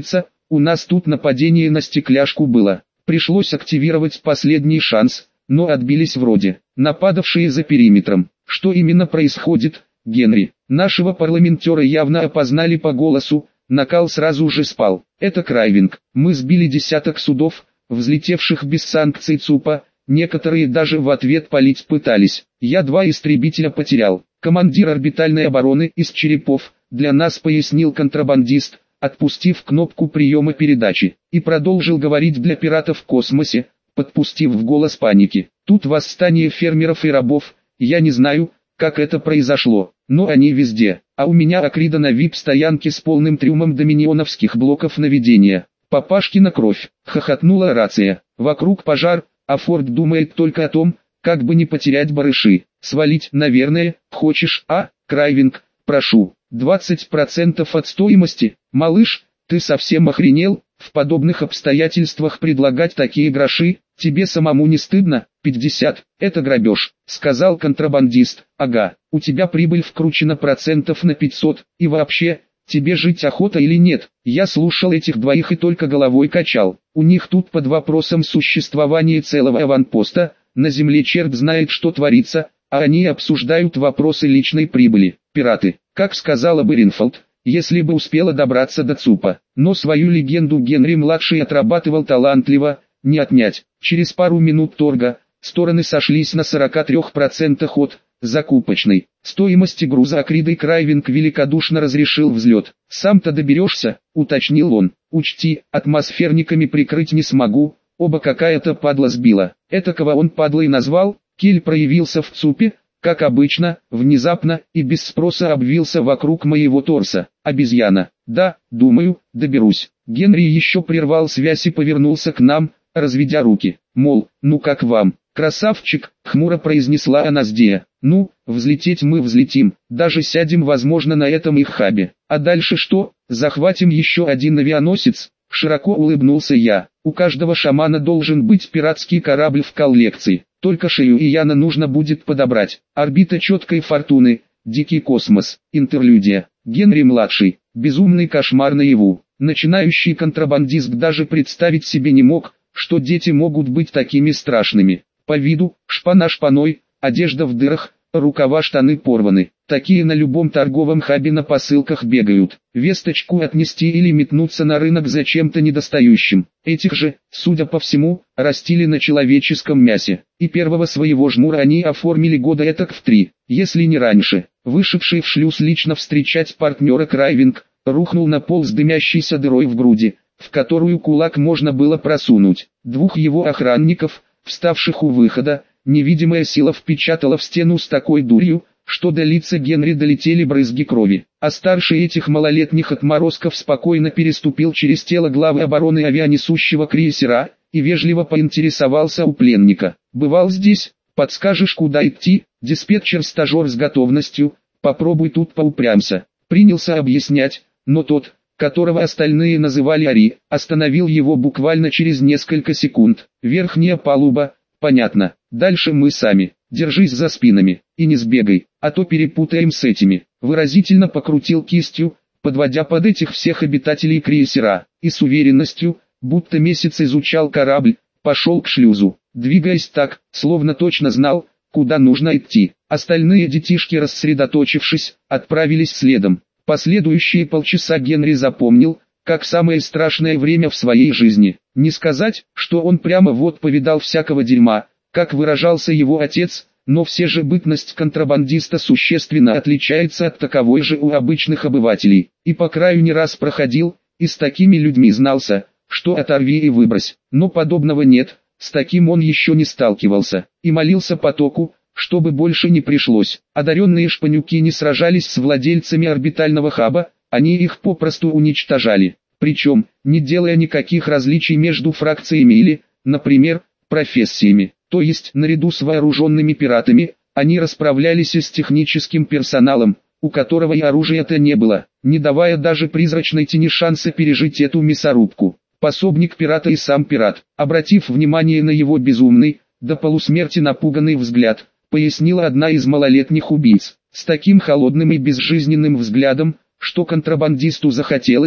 у нас тут нападение на стекляшку было. Пришлось активировать последний шанс, но отбились вроде. Нападавшие за периметром. Что именно происходит, Генри? Нашего парламентера явно опознали по голосу, накал сразу же спал. Это Крайвинг. Мы сбили десяток судов, взлетевших без санкций ЦУПа, некоторые даже в ответ палить пытались. Я 2 истребителя потерял. Командир орбитальной обороны из черепов, для нас пояснил контрабандист, отпустив кнопку приема передачи, и продолжил говорить для пиратов в космосе, подпустив в голос паники. Тут восстание фермеров и рабов, я не знаю, как это произошло, но они везде, а у меня Акрида на вип-стоянке с полным трюмом доминионовских блоков наведения. Папашкина кровь, хохотнула рация, вокруг пожар, а Форд думает только о том, как бы не потерять барыши. Свалить, наверное, хочешь, а, Крайвинг, прошу, 20% от стоимости, малыш, ты совсем охренел, в подобных обстоятельствах предлагать такие гроши, тебе самому не стыдно? 50, это грабеж, сказал контрабандист. Ага, у тебя прибыль вкручена процентов на 500, и вообще, тебе жить охота или нет? Я слушал этих двоих и только головой качал. У них тут под вопросом существование целого аванпоста, на земле черт знает что творится, а они обсуждают вопросы личной прибыли. Пираты, как сказала бы Ринфолд, если бы успела добраться до ЦУПа. Но свою легенду Генри-младший отрабатывал талантливо, не отнять. Через пару минут торга, стороны сошлись на 43% от закупочной стоимости груза. Акридой Крайвинг великодушно разрешил взлет. «Сам-то доберешься», — уточнил он. «Учти, атмосферниками прикрыть не смогу, оба какая-то падла сбила». Этакого он падлой назвал. Киль проявился в ЦУПе, как обычно, внезапно и без спроса обвился вокруг моего торса. Обезьяна. Да, думаю, доберусь. Генри еще прервал связь и повернулся к нам, разведя руки. Мол, ну как вам? Красавчик, хмуро произнесла Аназдея. Ну, взлететь мы взлетим, даже сядем возможно на этом их хабе. А дальше что? Захватим еще один авианосец? Широко улыбнулся я. У каждого шамана должен быть пиратский корабль в коллекции. Только Шею и Яна нужно будет подобрать. Орбита четкой фортуны, дикий космос, интерлюдия. Генри-младший, безумный кошмар наяву. Начинающий контрабандист даже представить себе не мог, что дети могут быть такими страшными. По виду, шпана шпаной, одежда в дырах, рукава штаны порваны. Такие на любом торговом хабе на посылках бегают. Весточку отнести или метнуться на рынок за чем-то недостающим. Этих же, судя по всему, растили на человеческом мясе. И первого своего жмура они оформили года этак в 3, если не раньше. Вышедший в шлюз лично встречать партнера Крайвинг, рухнул на пол с дымящейся дырой в груди, в которую кулак можно было просунуть. 2 его охранников, вставших у выхода, невидимая сила впечатала в стену с такой дурью, что до лица Генри долетели брызги крови, а старший этих малолетних отморозков спокойно переступил через тело главы обороны авианесущего крейсера и вежливо поинтересовался у пленника. «Бывал здесь? Подскажешь, куда идти?» Диспетчер-стажер с готовностью, «Попробуй тут поупрямся», принялся объяснять, но тот, которого остальные называли Ари, остановил его буквально через несколько секунд. «Верхняя палуба, понятно, дальше мы сами. Держись за спинами, и не сбегай, а то перепутаем с этими». Выразительно покрутил кистью, подводя под этих всех обитателей крейсера, и с уверенностью, будто месяц изучал корабль, пошел к шлюзу, двигаясь так, словно точно знал, куда нужно идти. Остальные детишки, рассредоточившись, отправились следом. Последующие полчаса Генри запомнил, как самое страшное время в своей жизни. Не сказать, что он прямо вот повидал всякого дерьма, как выражался его отец, но все же бытность контрабандиста существенно отличается от таковой же у обычных обывателей. И по краю не раз проходил, и с такими людьми знался, что оторви и выбрось. Но подобного нет, с таким он еще не сталкивался, и молился потоку, чтобы больше не пришлось. Одаренные шпанюки не сражались с владельцами орбитального хаба, они их попросту уничтожали. Причем, не делая никаких различий между фракциями или, например, профессиями. То есть, наряду с вооруженными пиратами, они расправлялись и с техническим персоналом, у которого и оружия-то не было, не давая даже призрачной тени шанса пережить эту мясорубку. Пособник пирата и сам пират, обратив внимание на его безумный, до полусмерти напуганный взгляд, пояснила одна из малолетних убийц, с таким холодным и безжизненным взглядом, что контрабандисту захотелось,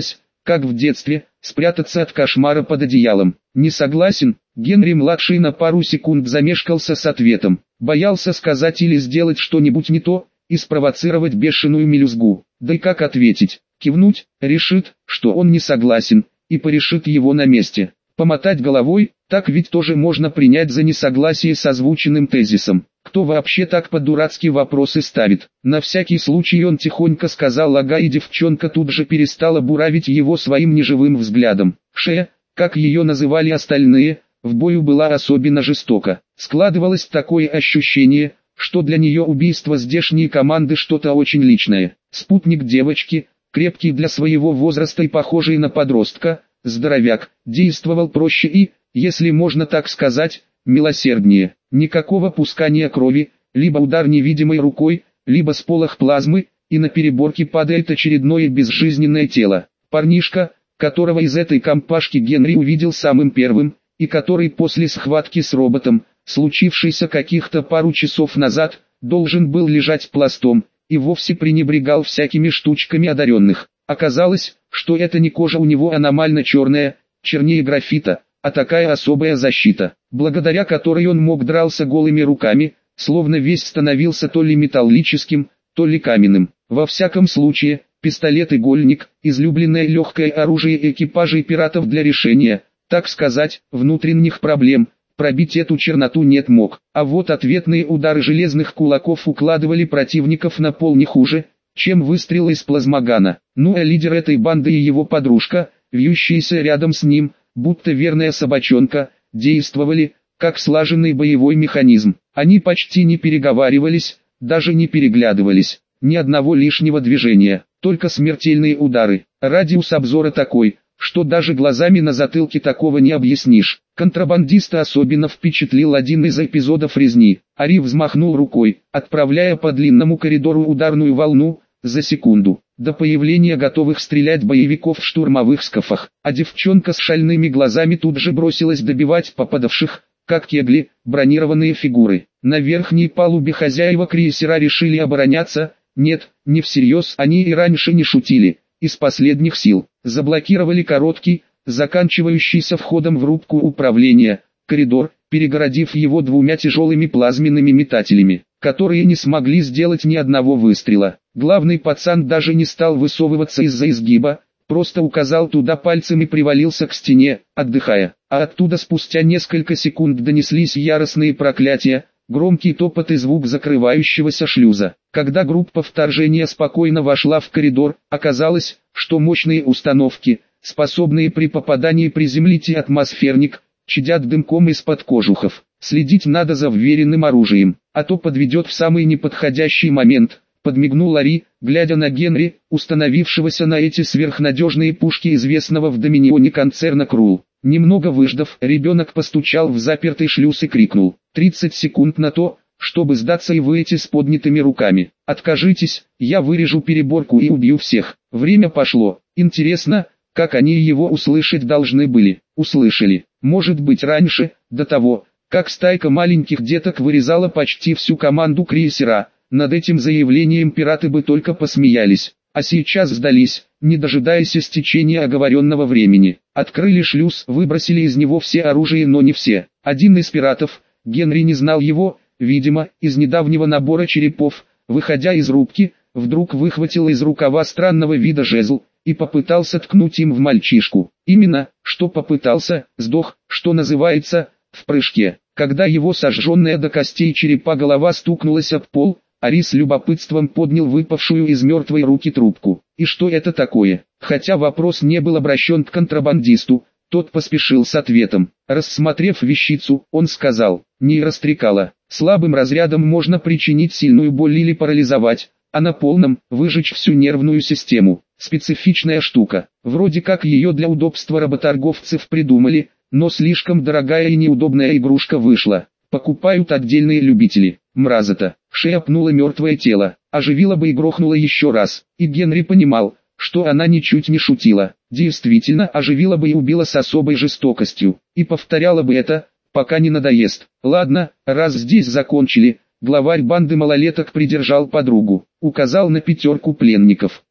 как в детстве, спрятаться от кошмара под одеялом. Не согласен? Генри-младший на пару секунд замешкался с ответом. Боялся сказать или сделать что-нибудь не то, и спровоцировать бешеную мелюзгу. Да и как ответить? Кивнуть, решит, что он не согласен, и порешит его на месте. Помотать головой, так ведь тоже можно принять за несогласие с озвученным тезисом. Кто вообще так по-дурацки вопросы ставит? На всякий случай он тихонько сказал ага, и девчонка тут же перестала буравить его своим неживым взглядом. Шея, как ее называли остальные, в бою была особенно жестока. Складывалось такое ощущение, что для нее убийство здешней команды что-то очень личное. Спутник девочки, крепкий для своего возраста и похожий на подростка, здоровяк, действовал проще и, если можно так сказать, милосерднее. Никакого пускания крови, либо удар невидимой рукой, либо сполох плазмы, и на переборке падает очередное безжизненное тело. Парнишка, которого из этой компашки Генри увидел самым первым, и который после схватки с роботом, случившейся каких-то пару часов назад, должен был лежать пластом, и вовсе пренебрегал всякими штучками одаренных. Оказалось, что это не кожа у него аномально черная, чернее графита, а такая особая защита, благодаря которой он мог драться голыми руками, словно весь становился то ли металлическим, то ли каменным. Во всяком случае, пистолет-игольник, излюбленное легкое оружие экипажей пиратов для решения, так сказать, внутренних проблем, пробить эту черноту нет мог. А вот ответные удары железных кулаков укладывали противников на пол не хуже, чем выстрелы из плазмогана. Ну а лидер этой банды и его подружка, вьющиеся рядом с ним, будто верная собачонка, действовали, как слаженный боевой механизм. Они почти не переговаривались, даже не переглядывались, ни одного лишнего движения, только смертельные удары. Радиус обзора такой, что даже глазами на затылке такого не объяснишь. Контрабандиста особенно впечатлил один из эпизодов резни. Ари взмахнул рукой, отправляя по длинному коридору ударную волну, за секунду, до появления готовых стрелять боевиков в штурмовых скафах, а девчонка с шальными глазами тут же бросилась добивать попадавших, как кегли, бронированные фигуры. На верхней палубе хозяева крейсера решили обороняться, нет, не всерьез, они и раньше не шутили, из последних сил, заблокировали короткий, заканчивающийся входом в рубку управления, коридор, перегородив его двумя тяжелыми плазменными метателями, которые не смогли сделать ни одного выстрела. Главный пацан даже не стал высовываться из-за изгиба, просто указал туда пальцем и привалился к стене, отдыхая. А оттуда спустя несколько секунд донеслись яростные проклятия, громкий топот и звук закрывающегося шлюза. Когда группа вторжения спокойно вошла в коридор, оказалось, что мощные установки, способные при попадании приземлить и атмосферник, чадят дымком из-под кожухов. Следить надо за вверенным оружием, а то подведет в самый неподходящий момент, подмигнул Ари, глядя на Генри, установившегося на эти сверхнадежные пушки известного в Доминионе концерна Крул. Немного выждав, ребенок постучал в запертый шлюз и крикнул: 30 секунд на то, чтобы сдаться, и выйти с поднятыми руками. Откажитесь, я вырежу переборку и убью всех. Время пошло. Интересно, как они его услышать должны были. Услышали, может быть, раньше, до того, как стайка маленьких деток вырезала почти всю команду крейсера. Над этим заявлением пираты бы только посмеялись, а сейчас сдались, не дожидаясь истечения оговоренного времени. Открыли шлюз, выбросили из него все оружие, но не все. Один из пиратов, Генри не знал его, видимо, из недавнего набора черепов, выходя из рубки, вдруг выхватил из рукава странного вида жезл, и попытался ткнуть им в мальчишку. Именно, что попытался, сдох, что называется, в прыжке. Когда его сожженная до костей черепа голова стукнулась об пол, Ари с любопытством поднял выпавшую из мертвой руки трубку. И что это такое? Хотя вопрос не был обращен к контрабандисту, тот поспешил с ответом. Рассмотрев вещицу, он сказал: нейрострекала. Слабым разрядом можно причинить сильную боль или парализовать, а на полном – выжечь всю нервную систему. Специфичная штука. Вроде как ее для удобства работорговцев придумали, но слишком дорогая и неудобная игрушка вышла. Покупают отдельные любители. Мразота. Шея пнула мертвое тело, оживила бы и грохнула еще раз. И Генри понимал, что она ничуть не шутила. Действительно, оживила бы и убила с особой жестокостью. И повторяла бы это, пока не надоест. Ладно, раз здесь закончили, главарь банды малолеток придержал подругу. Указал на 5 пленников.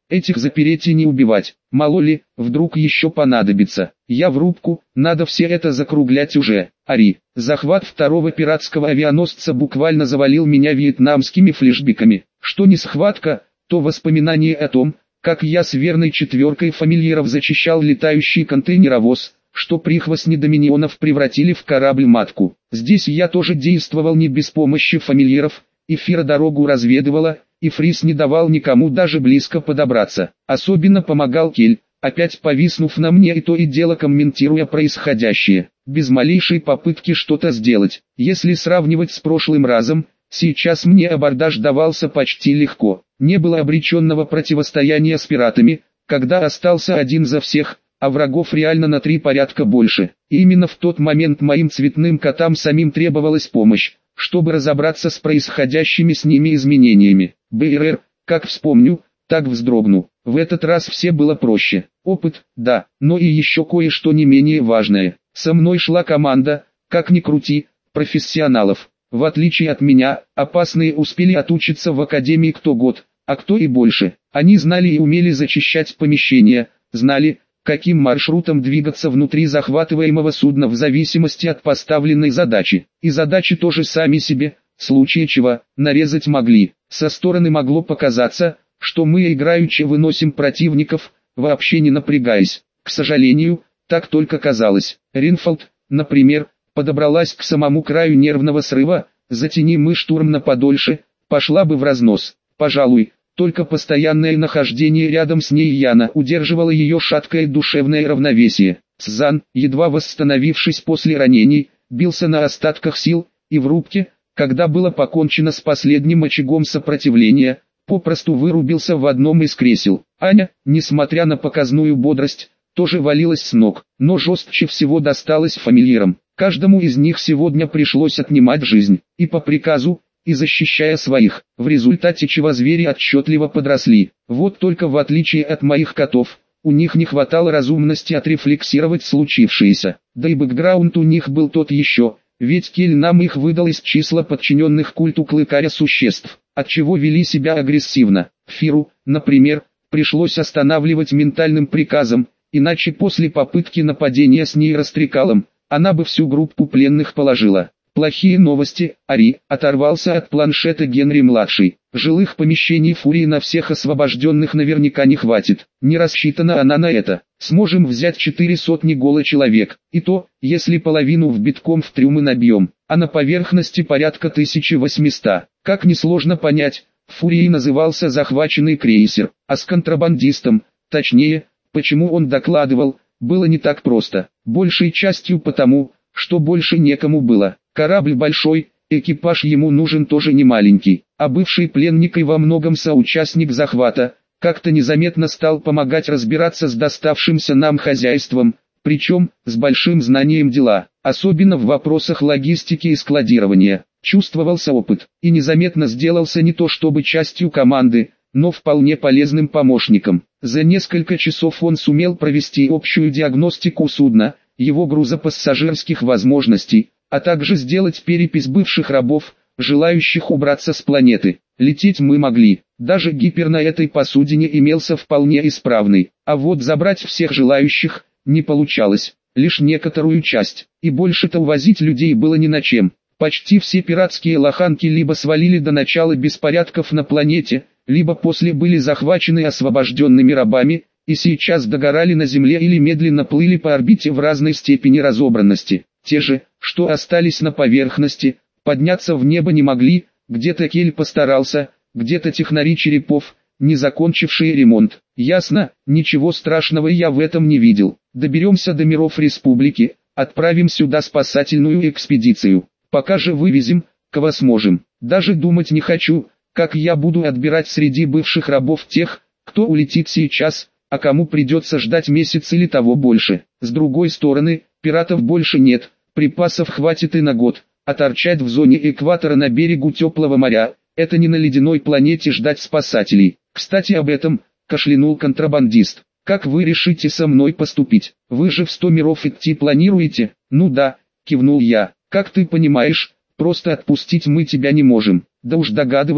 Этих запереть и не убивать. Мало ли, вдруг еще понадобится. Я в рубку, надо все это закруглять уже. Ари. Захват второго пиратского авианосца буквально завалил меня вьетнамскими флешбеками. Что не схватка, то воспоминание о том, как я с верной четверкой фамильяров зачищал летающий контейнеровоз, что прихвостни доминионов превратили в корабль-матку. Здесь я тоже действовал не без помощи фамильяров, Эфира дорогу разведывала, и Фрис не давал никому даже близко подобраться. Особенно помогал Кель, опять повиснув на мне и то и дело комментируя происходящее, без малейшей попытки что-то сделать. Если сравнивать с прошлым разом, сейчас мне абордаж давался почти легко. Не было обреченного противостояния с пиратами, когда остался один за всех, а врагов реально на 3 порядка больше. И именно в тот момент моим цветным котам самим требовалась помощь, чтобы разобраться с происходящими с ними изменениями. БРР, как вспомню, так вздрогну. В этот раз все было проще. Опыт, да, но и еще кое-что не менее важное. Со мной шла команда, как ни крути, профессионалов. В отличие от меня, опасные успели отучиться в академии кто год, а кто и больше. Они знали и умели зачищать помещения, знали, каким маршрутом двигаться внутри захватываемого судна в зависимости от поставленной задачи. И задачи тоже сами себе, в случае чего, нарезать могли. Со стороны могло показаться, что мы играючи выносим противников, вообще не напрягаясь. К сожалению, так только казалось. Ринфолд, например, подобралась к самому краю нервного срыва, затяни мы штурм на подольше, пошла бы в разнос. Пожалуй, только постоянное нахождение рядом с ней Яна удерживало ее шаткое душевное равновесие. Цзан, едва восстановившись после ранений, бился на остатках сил, и в рубке, когда было покончено с последним очагом сопротивления, попросту вырубился в одном из кресел. Аня, несмотря на показную бодрость, тоже валилась с ног, но жестче всего досталось фамильярам. Каждому из них сегодня пришлось отнимать жизнь, и по приказу, и защищая своих, в результате чего звери отчетливо подросли. Вот только в отличие от моих котов, у них не хватало разумности отрефлексировать случившееся, да и бэкграунд у них был тот еще, ведь Кель нам их выдал из числа подчиненных культу клыкаря существ, отчего вели себя агрессивно. Фиру, например, пришлось останавливать ментальным приказом, иначе после попытки нападения с нейрострекалом, она бы всю группу пленных положила. Плохие новости, Ари, оторвался от планшета Генри-младший. Жилых помещений Фурии на всех освобожденных наверняка не хватит. Не рассчитана она на это. Сможем взять 400 голо человек. И то, если половину в битком в трюмы набьем. А на поверхности порядка 1800. Как несложно понять, Фурией назывался захваченный крейсер. А с контрабандистом, точнее, почему он докладывал, было не так просто. Большей частью потому, что больше некому было. Корабль большой, экипаж ему нужен тоже не маленький, а бывший пленник и во многом соучастник захвата, как-то незаметно стал помогать разбираться с доставшимся нам хозяйством, причем, с большим знанием дела, особенно в вопросах логистики и складирования. Чувствовался опыт, и незаметно сделался не то чтобы частью команды, но вполне полезным помощником. За несколько часов он сумел провести общую диагностику судна, его грузопассажирских возможностей, а также сделать перепись бывших рабов, желающих убраться с планеты. Лететь мы могли, даже гипер на этой посудине имелся вполне исправный, а вот забрать всех желающих не получалось, лишь некоторую часть, и больше-то увозить людей было ни на чем. Почти все пиратские лоханки либо свалили до начала беспорядков на планете, либо после были захвачены освобожденными рабами, и сейчас догорали на Земле или медленно плыли по орбите в разной степени разобранности. Те же, что остались на поверхности, подняться в небо не могли, где-то Кель постарался, где-то технари черепов, не закончившие ремонт. Ясно, ничего страшного я в этом не видел. Доберемся до миров республики, отправим сюда спасательную экспедицию. Пока же вывезем, кого сможем. Даже думать не хочу, как я буду отбирать среди бывших рабов тех, кто улетит сейчас, а кому придется ждать месяц или того больше. С другой стороны, пиратов больше нет, припасов хватит и на год, а торчать в зоне экватора на берегу теплого моря, это не на ледяной планете ждать спасателей. Кстати об этом, кашлянул контрабандист. Как вы решите со мной поступить? Вы же в 100 миров идти планируете? Ну да, кивнул я. Как ты понимаешь, просто отпустить мы тебя не можем. Да уж догадываюсь,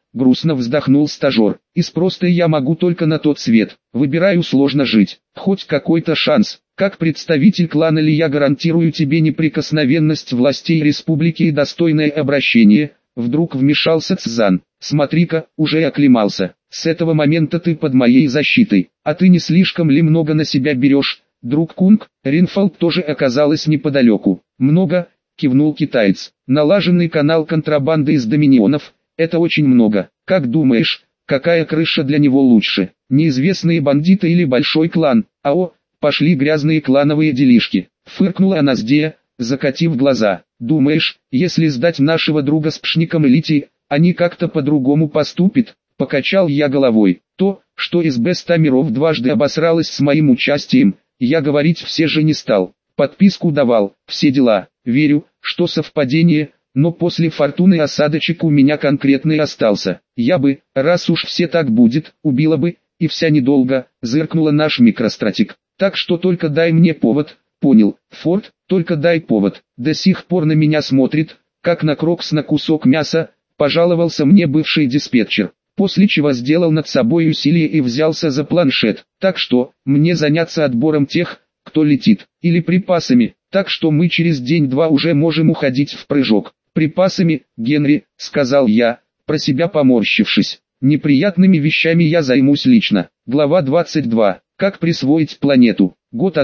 грустно вздохнул стажер. Из простой я могу только на тот свет. Выбираю сложно жить. Хоть какой-то шанс. Как представитель клана ли я гарантирую тебе неприкосновенность властей республики и достойное обращение. Вдруг вмешался Цзан. Смотри-ка, уже оклемался. С этого момента ты под моей защитой. А ты не слишком ли много на себя берешь, друг Кунг? Ринфолд тоже оказалась неподалеку. Много, кивнул китаец. Налаженный канал контрабанды из доминионов. Это очень много. Как думаешь, какая крыша для него лучше? Неизвестные бандиты или большой клан? Ао, пошли грязные клановые делишки. Фыркнула Аназдея, закатив глаза. Думаешь, если сдать нашего друга с Пшником и Литией, они как-то по-другому поступят? Покачал я головой. То, что СБ 100 миров дважды обосралась с моим участием, я говорить все же не стал. Подписку давал, все дела. Верю, что совпадение, но после фортуны осадочек у меня конкретный остался. Я бы, раз уж все так будет, убила бы, и вся недолго, зыркнула наш микростратик. Так что только дай мне повод. Понял, Форд, только дай повод. До сих пор на меня смотрит, как на крокс на кусок мяса, пожаловался мне бывший диспетчер. После чего сделал над собой усилие и взялся за планшет. Так что, мне заняться отбором тех, кто летит, или припасами. Так что мы через день-два уже можем уходить в прыжок. Припасами, Генри, сказал я, про себя поморщившись. Неприятными вещами я займусь лично. Глава 22. Как присвоить планету. Год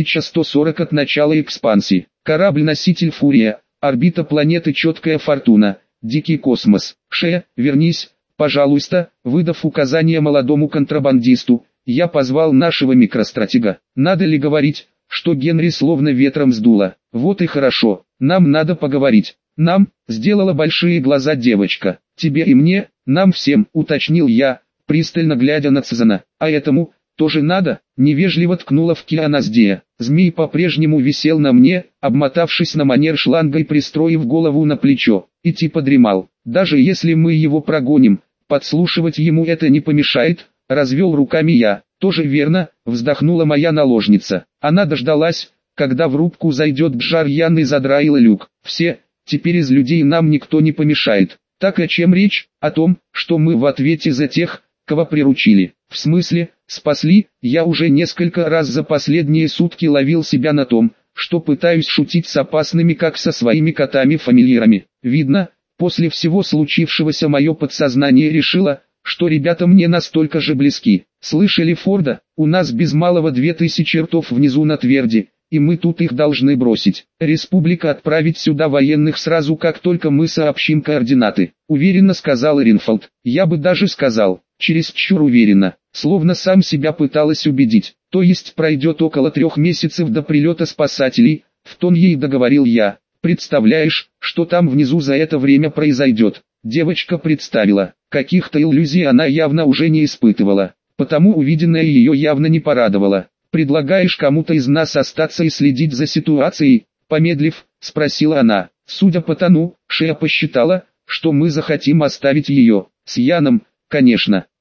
1140 от начала экспансии. Корабль-носитель Фурия. Орбита планеты Четкая Фортуна. Дикий космос. Шея, вернись, пожалуйста. Выдав указание молодому контрабандисту, я позвал нашего микростратега. Надо ли говорить, что Генри словно ветром сдуло? Вот и хорошо. Нам надо поговорить. Нам, сделала большие глаза девочка. Тебе и мне, нам всем, уточнил я, пристально глядя на Цзана. А этому тоже надо? Невежливо ткнула в Аназдея. Змей по-прежнему висел на мне, обмотавшись на манер шланга и пристроив голову на плечо, и типа дремал. Даже если мы его прогоним, подслушивать ему это не помешает, развел руками я. Тоже верно, вздохнула моя наложница. Она дождалась, когда в рубку зайдет Бжар-Ян и задраила люк. Все, теперь из людей нам никто не помешает. Так о чем речь? О том, что мы в ответе за тех, кого приручили. В смысле, спасли? Я уже несколько раз за последние сутки ловил себя на том, что пытаюсь шутить с опасными как со своими котами-фамильярами. Видно, после всего случившегося мое подсознание решило, что ребята мне настолько же близки. Слышали Форда? У нас без малого 2000 ртов внизу на тверди, и мы тут их должны бросить. Республика отправить сюда военных сразу, как только мы сообщим координаты. Уверенно сказал Ринфолд. Я бы даже сказал, чересчур уверенно, словно сам себя пыталась убедить. То есть пройдет около 3 месяцев до прилета спасателей, в тон ей договорил я. Представляешь, что там внизу за это время произойдет? Девочка представила. Каких-то иллюзий она явно уже не испытывала, потому увиденное ее явно не порадовало. «Предлагаешь кому-то из нас остаться и следить за ситуацией?» Помедлив, спросила она. Судя по тону, Шея посчитала, что мы захотим оставить ее. С Яном, конечно.